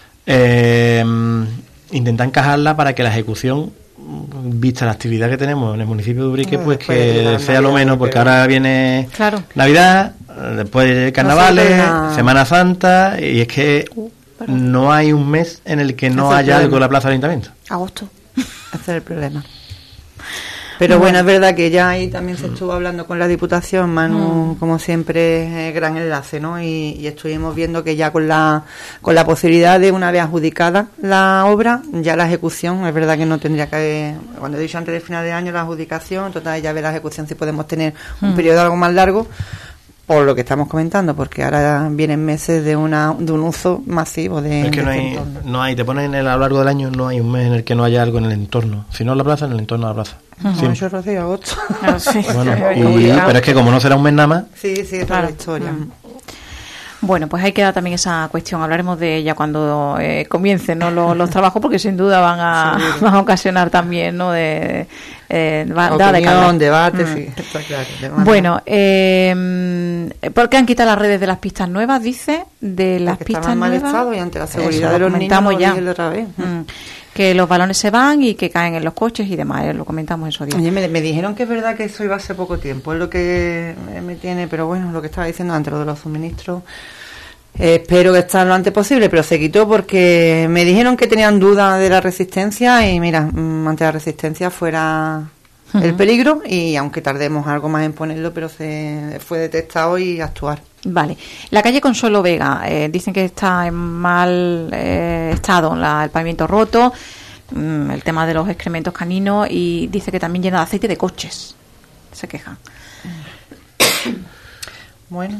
C: intentar encajarla para que la ejecución, vista la actividad que tenemos en el municipio de Ubrique, pues que sea lo menos, porque ahora viene Navidad, después carnavales, Semana Santa, y es que no hay un mes en el que no haya algo en la plaza del ayuntamiento.
A: Agosto.
B: Ese es el problema. Pero bueno, es verdad que ya ahí también se estuvo hablando con la Diputación, Manu, como siempre, gran enlace, ¿no? Y estuvimos viendo que ya con la posibilidad de, una vez adjudicada la obra, ya la ejecución, es verdad que no tendría que, cuando he dicho antes del final de año, la adjudicación, total, ya ver la ejecución si podemos tener un periodo algo más largo, por lo que estamos comentando, porque ahora vienen meses de un uso masivo de...
C: Es que no hay, te pones a lo largo del año, no hay un mes en el que no haya algo en el entorno. Si no en la plaza, en el entorno de la plaza.
B: Yo Rocío, agosto.
C: Bueno, pero es que como no será un mes nada más...
B: Sí, es la historia.
A: Bueno, pues ahí queda también esa cuestión. Hablaremos de ella cuando comiencen, ¿no? los trabajos, porque sin duda van a ocasionar también, ¿no?
B: Opinión, debate, sí, está claro.
A: Bueno, ¿por qué han quitado las redes de las pistas nuevas? Dice, de las
B: porque
A: pistas
B: estaban mal
A: nuevas.
B: estado y ante la seguridad de los niños
A: ya.
B: Otra vez.
A: Que los balones se van y que caen en los coches y demás, lo comentamos esos días.
B: Oye, me dijeron que es verdad que eso iba hace poco tiempo, es lo que me tiene, pero bueno, lo que estaba diciendo antes, lo de los suministros, espero que esté lo antes posible, pero se quitó porque me dijeron que tenían duda de la resistencia y mira, ante la resistencia fuera el peligro, y aunque tardemos algo más en ponerlo, pero se fue detectado y actuar.
A: Vale. La calle Consuelo Vega, dicen que está en mal estado, el pavimento roto, el tema de los excrementos caninos, y dice que también llena de aceite de coches. Se quejan.
B: Bueno,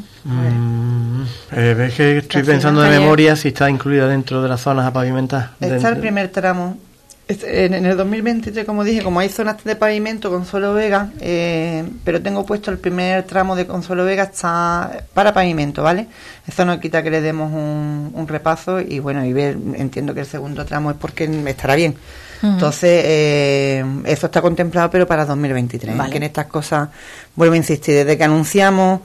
C: es que estoy pensando de memoria si está incluida dentro de las zonas a pavimentar.
B: Está el primer tramo. En el 2023, como dije, como hay zonas de pavimento, Consuelo Vega, pero tengo puesto el primer tramo de Consuelo Vega está para pavimento, ¿vale? Eso no quita que le demos un repaso y bueno, y ver, entiendo que el segundo tramo es porque estará bien. Entonces, eso está contemplado, pero para 2023. Vale. Que en estas cosas, vuelvo a insistir, desde que anunciamos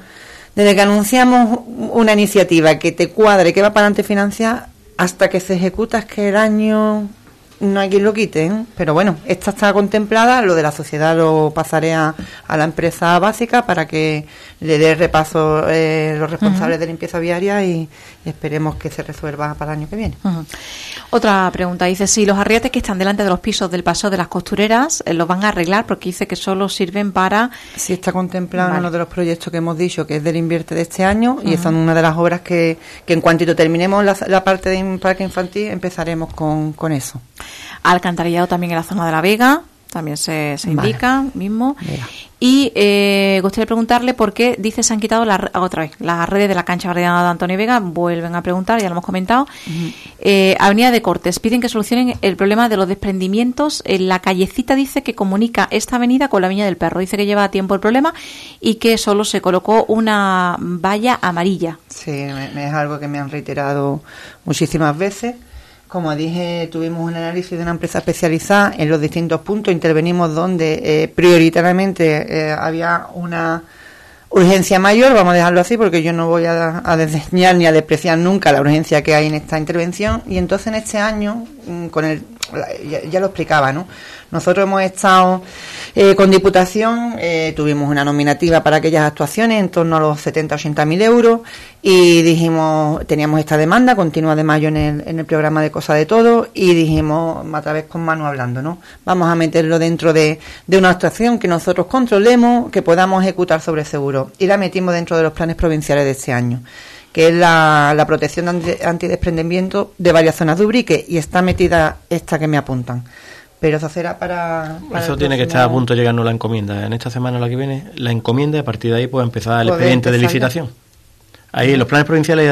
B: una iniciativa que te cuadre, que va para adelante financiar, hasta que se ejecuta, es que el año... No hay quien lo quite, ¿eh? Pero bueno, esta está contemplada, lo de la sociedad lo pasaré a la empresa básica para que le dé repaso los responsables de limpieza viaria y esperemos que se resuelva para el año que viene.
A: Otra pregunta, dice, si los arriates que están delante de los pisos del Paso de las Costureras los van a arreglar, porque dice que solo sirven para...
B: Sí, está contemplado en uno de los proyectos que hemos dicho, que es del Invierte de este año, y son una de las obras que en cuantito terminemos la parte de parque infantil, empezaremos con eso.
A: Alcantarillado también en la zona de La Vega, también se indica mismo.
B: Vega.
A: Y gustaría preguntarle por qué, dice, se han quitado otra vez las redes de la cancha Guardiana de Antonio Vega. Vuelven a preguntar, ya lo hemos comentado. Avenida de Cortes, piden que solucionen el problema de los desprendimientos en la callecita, dice, que comunica esta avenida con la Viña del Perro. Dice que lleva tiempo el problema y que solo se colocó una valla amarilla.
B: Sí, es algo que me han reiterado muchísimas veces. Como dije, tuvimos un análisis de una empresa especializada en los distintos puntos, intervenimos donde prioritariamente había una urgencia mayor, vamos a dejarlo así, porque yo no voy a desdeñar ni a despreciar nunca la urgencia que hay en esta intervención. Y entonces en este año, ya lo explicaba, ¿no? Nosotros hemos estado con Diputación, tuvimos una nominativa para aquellas actuaciones en torno a los 70-80.000 euros y dijimos, teníamos esta demanda continua de mayo en el programa de Cosa de Todo y dijimos, otra vez con Manu hablando, ¿no? Vamos a meterlo dentro de una actuación que nosotros controlemos, que podamos ejecutar sobre seguro, y la metimos dentro de los planes provinciales de este año, que es la protección antidesprendimiento de varias zonas de Ubrique, y está metida esta que me apuntan. Pero eso será para
C: eso tiene que estar a punto de llegarnos la encomienda. En esta semana o la que viene, la encomienda, y a partir de ahí pues empezar el expediente de licitación. Ahí en los planes provinciales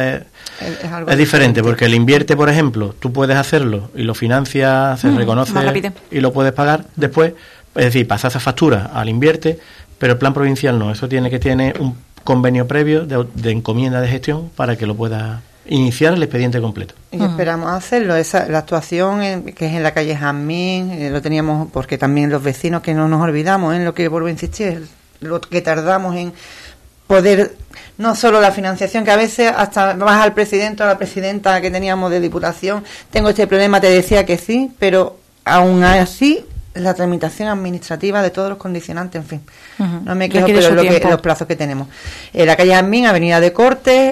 C: es diferente, porque el invierte, por ejemplo, tú puedes hacerlo y lo financia, se reconoce y lo puedes pagar después. Es decir, pasas esa factura al invierte, pero el plan provincial no. Eso tiene que tener un convenio previo de encomienda de gestión para que lo pueda iniciar el expediente completo.
B: Y esperamos hacerlo. La actuación que es en la calle Jazmín, lo teníamos, porque también los vecinos, que no nos olvidamos, en lo que vuelvo a insistir, lo que tardamos en poder, no solo la financiación, que a veces hasta vas al presidente o a la presidenta que teníamos de Diputación, tengo este problema, te decía que sí, pero aún así la tramitación administrativa de todos los condicionantes, en fin, no me quejo, pero los plazos que tenemos. La calle Admin, Avenida de Cortes,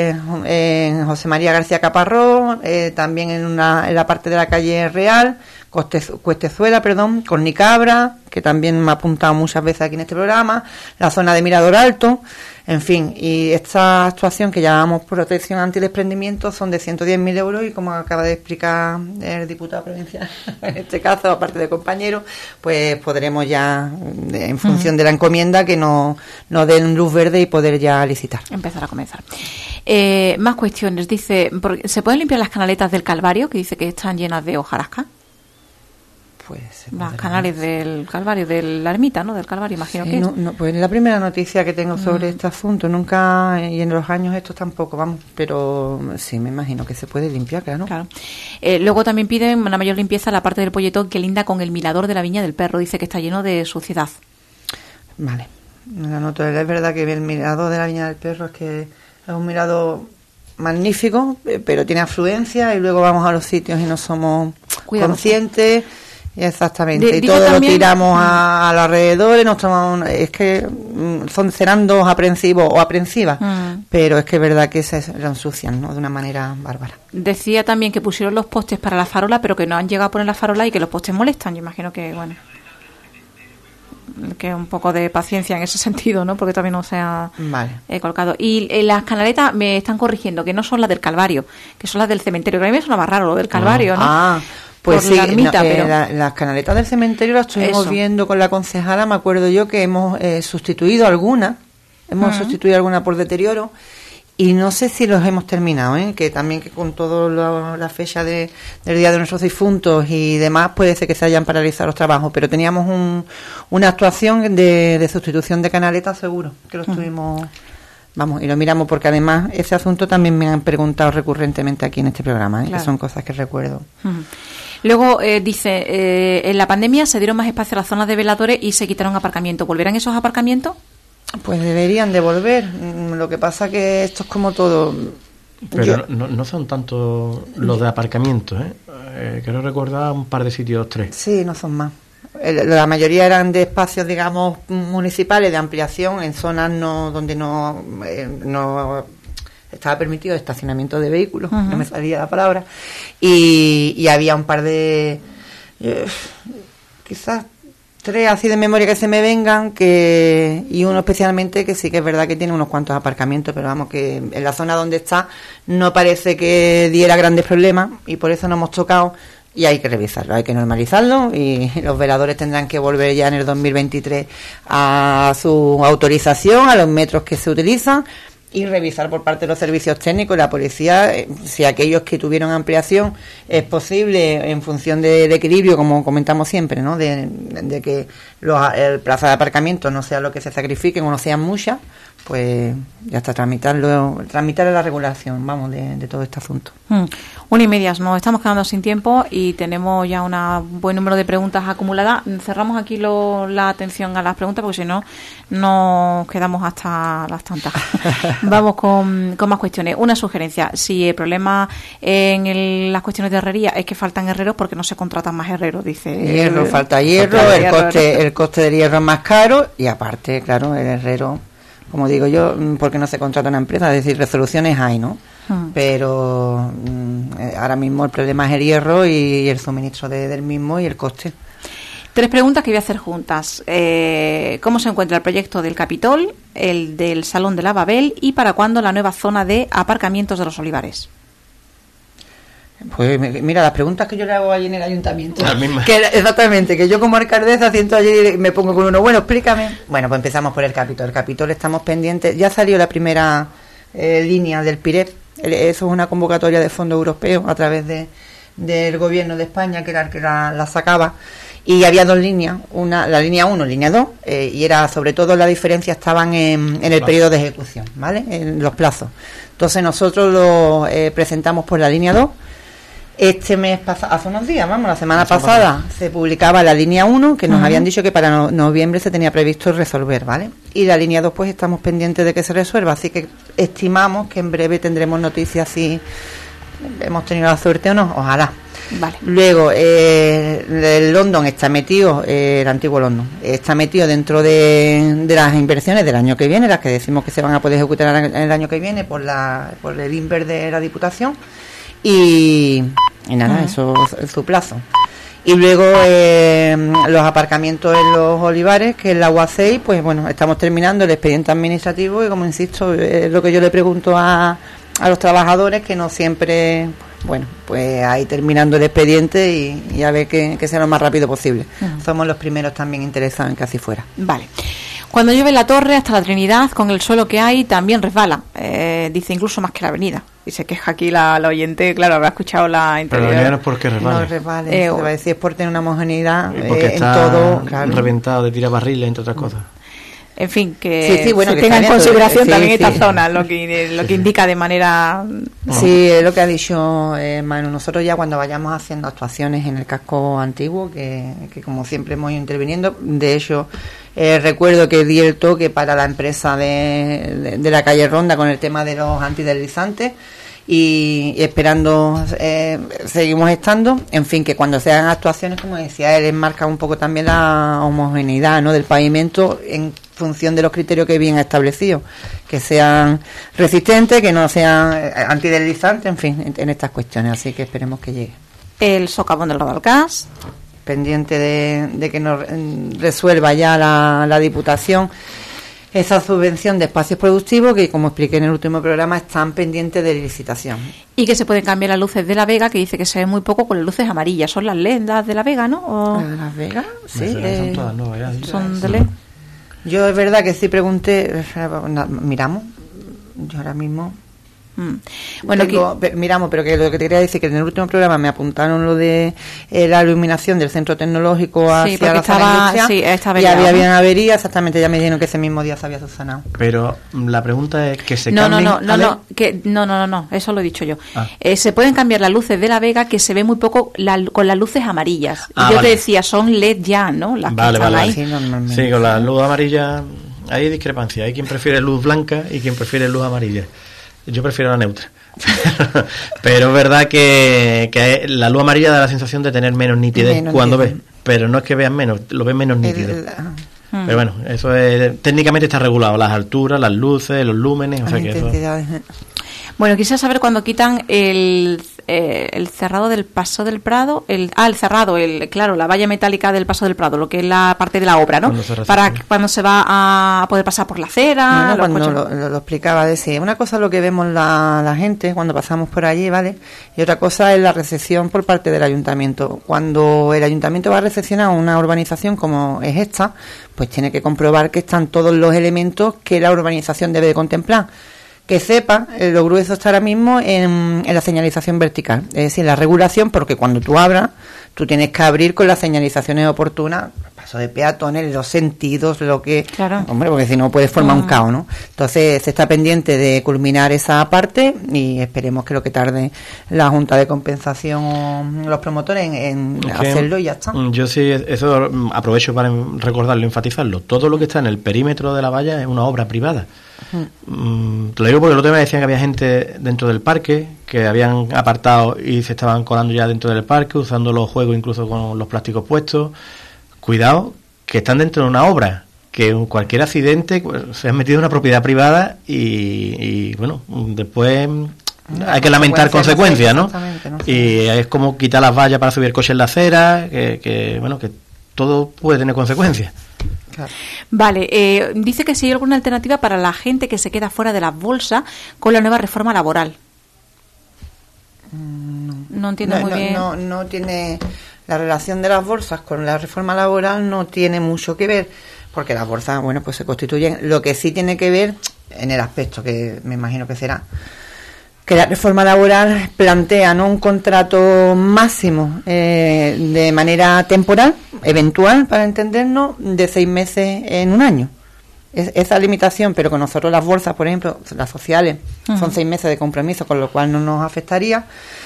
B: en José María García Caparrós, también en la parte de la calle Real, Cuestezuela, Cornicabra, que también me ha apuntado muchas veces aquí en este programa, la zona de Mirador Alto, en fin, y esta actuación que llamamos protección antidesprendimiento son de 110.000 euros, y como acaba de explicar el diputado provincial, en este caso, aparte de compañero, pues podremos ya, en función de la encomienda, que nos den luz verde y poder ya licitar.
A: Empezar a comenzar. Más cuestiones. Dice, ¿se pueden limpiar las canaletas del Calvario, que dice que están llenas de hojarasca? Las canales del Calvario, de la ermita, ¿no? Del Calvario, imagino que
B: no, pues es la primera noticia que tengo sobre este asunto, nunca, y en los años estos tampoco, vamos, pero sí, me imagino que se puede limpiar, claro.
A: Luego también piden una mayor limpieza a la parte del Polletón que linda con el mirador de la Viña del Perro, dice que está lleno de suciedad.
B: Vale, la noto, es verdad que el mirador de la Viña del Perro es que es un mirador magnífico, pero tiene afluencia, y luego vamos a los sitios y no somos conscientes. Exactamente, y todo también lo tiramos al alrededor y nos tomamos es que son cerandos aprensivos o aprensivas, pero es que es verdad que se lo ensucian, ¿no? De una manera bárbara.
A: Decía también que pusieron los postes para la farola, pero que no han llegado a poner la farola y que los postes molestan. Yo imagino que, bueno, que un poco de paciencia en ese sentido, ¿no? Porque también no se ha colocado. Y las canaletas me están corrigiendo que no son las del Calvario, que son las del cementerio, que a mí me suena más raro lo del Calvario, ¿no?
B: Pues sí, pero las canaletas del cementerio las estuvimos viendo con la concejala. Me acuerdo yo que hemos sustituido algunas, por deterioro, y no sé si los hemos terminado, que también que con toda la fecha del Día de nuestros difuntos y demás puede ser que se hayan paralizado los trabajos, pero teníamos una actuación de sustitución de canaletas, seguro que lo estuvimos. Vamos, y lo miramos, porque además ese asunto también me han preguntado recurrentemente aquí en este programa, que son cosas que recuerdo.
A: Luego dice, en la pandemia se dieron más espacio a las zonas de veladores y se quitaron aparcamientos. ¿Volverán esos aparcamientos?
B: Pues deberían de volver. Lo que pasa que esto es como todo.
C: Pero no son tanto los de aparcamientos, quiero recordar un par de sitios, 3. Sí,
B: no son más. La mayoría eran de espacios, digamos, municipales de ampliación en zonas donde no estaba permitido estacionamiento de vehículos, no me salía la palabra, y había un par de quizás 3 así de memoria que se me vengan, y uno especialmente que sí que es verdad que tiene unos cuantos aparcamientos, pero vamos, que en la zona donde está no parece que diera grandes problemas, y por eso no hemos tocado. Y hay que revisarlo, hay que normalizarlo, y los veladores tendrán que volver ya en el 2023 a su autorización, a los metros que se utilizan, y revisar por parte de los servicios técnicos y la policía si aquellos que tuvieron ampliación es posible, en función del equilibrio, como comentamos siempre, ¿no? De que el plazo de aparcamiento no sea lo que se sacrifiquen o no sean muchas, pues ya está, tramitar la regulación, vamos, de todo este asunto.
A: 1:30, nos estamos quedando sin tiempo y tenemos ya un buen número de preguntas acumuladas. Cerramos aquí la atención a las preguntas porque si no nos quedamos hasta las tantas. Vamos con más cuestiones. Una sugerencia: si el problema en las cuestiones de herrería es que faltan herreros, porque no se contratan más herreros, dice.
B: Falta hierro, el coste del hierro es más caro y aparte, claro, el herrero, como digo yo, porque no se contrata una empresa, es decir, resoluciones hay, ¿no? Pero ahora mismo el problema es el hierro y el suministro del mismo y el coste.
A: 3 preguntas que voy a hacer juntas. ¿Cómo se encuentra el proyecto del Capitol, el del Salón de la Babel y para cuándo la nueva zona de aparcamientos de los Olivares?
B: Pues mira, las preguntas que yo le hago allí en el ayuntamiento, exactamente, que yo como alcaldesa siento allí y me pongo con uno, bueno, explícame. Bueno, pues empezamos por el Capitol. El Capitol estamos pendientes, ya salió la primera línea del PIREP, eso es una convocatoria de fondos europeos a través del gobierno de España, que era el que la sacaba, y había 2 líneas, la línea 1 y línea 2, y era sobre todo la diferencia estaban en el periodo de ejecución, ¿vale? En los plazos. Entonces nosotros lo presentamos por la línea 2. Este mes pasado, hace unos días, la semana pasada se publicaba la línea 1, que nos habían dicho que para noviembre se tenía previsto resolver, ¿vale? Y la línea 2 pues estamos pendientes de que se resuelva, así que estimamos que en breve tendremos noticias si hemos tenido la suerte o no, ojalá.
A: Vale.
B: Luego, el London está metido, el antiguo London, está metido dentro de las inversiones del año que viene, las que decimos que se van a poder ejecutar en el año que viene por el INVER de la Diputación. Y nada, eso es su plazo. Y luego los aparcamientos en los Olivares, que es la UA6, pues bueno, estamos terminando el expediente administrativo y como insisto, es lo que yo le pregunto a los trabajadores, que no siempre, bueno, pues ahí terminando el expediente y a ver que sea lo más rápido posible. Somos los primeros también interesados en que así fuera.
A: Vale. Cuando llueve la torre hasta la Trinidad, con el suelo que hay, también resbala. Dice incluso más que la avenida. Y se queja aquí la oyente, claro, habrá escuchado la interior.
C: Pero la avenida no es porque resbale.
B: No resbale, se va a decir, es por tener una homogeneidad
C: porque
B: en
C: está
B: todo. Claro.
C: Reventado de tirabarriles, entre otras cosas.
A: En fin, que
B: bueno,
A: se
B: que
A: tenga en consideración también esta zona, lo que indica de manera...
B: Sí, es lo que ha dicho Manu. Nosotros ya cuando vayamos haciendo actuaciones en el casco antiguo, que como siempre hemos ido interviniendo, de hecho... recuerdo que di el toque para la empresa de la calle Ronda con el tema de los antideslizantes y esperando, seguimos estando, en fin, que cuando se hagan actuaciones, como decía él, enmarca un poco también la homogeneidad, ¿no?, del pavimento en función de los criterios que bien establecidos, que sean resistentes, que no sean antideslizantes, en fin, en estas cuestiones, así que esperemos que llegue.
A: El socavón del Rodalcás,
B: pendiente de que nos resuelva ya la Diputación esa subvención de espacios productivos que, como expliqué en el último programa, están pendientes de licitación.
A: Y que se pueden cambiar las luces de La Vega, que dice que se ve muy poco con las luces amarillas. ¿Son las LED de La Vega, no? ¿O?
B: ¿Las Vegas? Sí.
C: Son todas nuevas ya.
A: ¿Son de LED?
B: Yo es verdad que sí pregunté, miramos, yo ahora mismo...
A: Bueno,
B: miramos, pero que lo que te quería decir que en el último programa me apuntaron lo de la iluminación del centro tecnológico hacia la zona industrial, y había bien avería, exactamente, ya me dijeron que ese mismo día se había subsanado.
C: Pero la pregunta es que se
A: cambien... No, eso lo he dicho yo. Se pueden cambiar las luces de La Vega, que se ve muy poco con las luces amarillas. Yo te decía, son LED ya, ¿no? Las que están ahí.
C: Sí, con la luz amarilla hay discrepancia. Hay quien prefiere luz blanca y quien prefiere luz amarilla. Yo prefiero la neutra. Pero es verdad que la luz amarilla da la sensación de tener menos nitidez cuando ves. Pero no es que veas menos, lo ves menos nítido. Pero bueno, eso es, técnicamente está regulado. Las alturas, las luces, los lúmenes. O sea que eso...
A: Bueno, quisiera saber cuándo quitan el cerrado del Paso del Prado, el cerrado, la valla metálica del Paso del Prado, lo que es la parte de la obra, ¿no? Para cuando se va a poder pasar por la acera.
B: Bueno, cuando lo explicaba, decía, una cosa es lo que vemos la gente cuando pasamos por allí, ¿vale? Y otra cosa es la recepción por parte del ayuntamiento. Cuando el ayuntamiento va a recepcionar una urbanización como es esta, pues tiene que comprobar que están todos los elementos que la urbanización debe de contemplar. Que sepa lo grueso está ahora mismo en la señalización vertical, es decir, la regulación, porque cuando tú abras, tú tienes que abrir con las señalizaciones oportunas paso de peatones, los sentidos, lo que...
A: Claro.
B: Hombre, porque si no puede formar un caos, ¿no? Entonces se está pendiente de culminar esa parte y esperemos que lo que tarde la Junta de Compensación o los promotores en hacerlo y ya está.
C: Yo sí, eso aprovecho para recordarlo, enfatizarlo. Todo lo que está en el perímetro de la valla es una obra privada. Te lo digo porque el otro día me decían que había gente dentro del parque que habían apartado y se estaban colando ya dentro del parque, usando los juegos incluso con los plásticos puestos. Cuidado, que están dentro de una obra, que cualquier accidente se ha metido en una propiedad privada y bueno, después hay que lamentar consecuencias, ¿no? Y es como quitar las vallas para subir el coche en la acera, que bueno, que todo puede tener consecuencias.
A: Claro. Vale, dice que si hay alguna alternativa para la gente que se queda fuera de las bolsas con la nueva reforma laboral. No entiendo muy bien.
B: No tiene... La relación de las bolsas con la reforma laboral no tiene mucho que ver, porque las bolsas, bueno, pues se constituyen. Lo que sí tiene que ver, en el aspecto que me imagino que será, que la reforma laboral plantea, ¿no?, un contrato máximo de manera temporal, eventual, para entendernos, de 6 meses en un año. Esa limitación, pero con nosotros las bolsas, por ejemplo, las sociales, son 6 meses de compromiso, con lo cual no nos afectaría.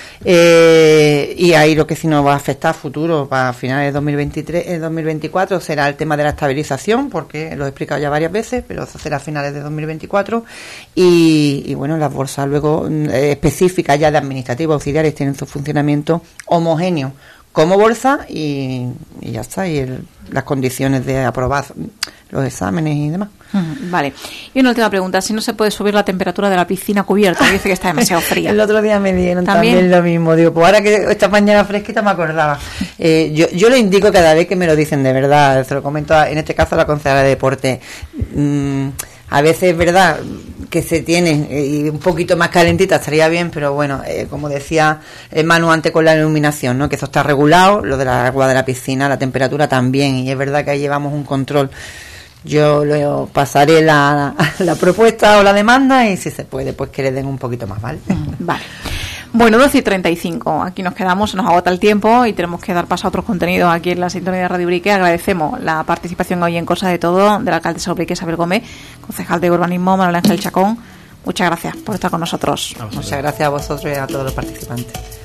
B: Y ahí lo que sí nos va a afectar a futuro, para finales de 2024, será el tema de la estabilización, porque lo he explicado ya varias veces, pero eso será a finales de 2024. Y bueno, las bolsas luego específicas ya de administrativos auxiliares tienen su funcionamiento homogéneo como bolsa y ya está, y las condiciones de aprobar los exámenes y demás.
A: Vale. Y una última pregunta, si no se puede subir la temperatura de la piscina cubierta, dice que está demasiado fría.
B: El otro día me dieron también lo mismo, digo, pues ahora que esta mañana fresquita me acordaba. Yo lo indico cada vez que me lo dicen, de verdad, se lo comento en este caso a la concejala de deporte. A veces es verdad que se tiene y un poquito más calentita estaría bien, pero bueno, como decía Manu antes con la iluminación, ¿no?, que eso está regulado, lo de la agua de la piscina, la temperatura también, y es verdad que ahí llevamos un control. Yo le pasaré la propuesta o la demanda y si se puede, pues que le den un poquito más, ¿vale?
A: Vale. Bueno, 12:35, aquí nos quedamos, se nos agota el tiempo y tenemos que dar paso a otros contenidos aquí en la sintonía de Radio Ubrique. Agradecemos la participación hoy en Cosa de Todo de la alcaldesa de Ubrique, Isabel Gómez, concejal de urbanismo, Manuel Ángel Chacón. Muchas gracias por estar con nosotros.
B: Muchas gracias a vosotros y a todos los participantes.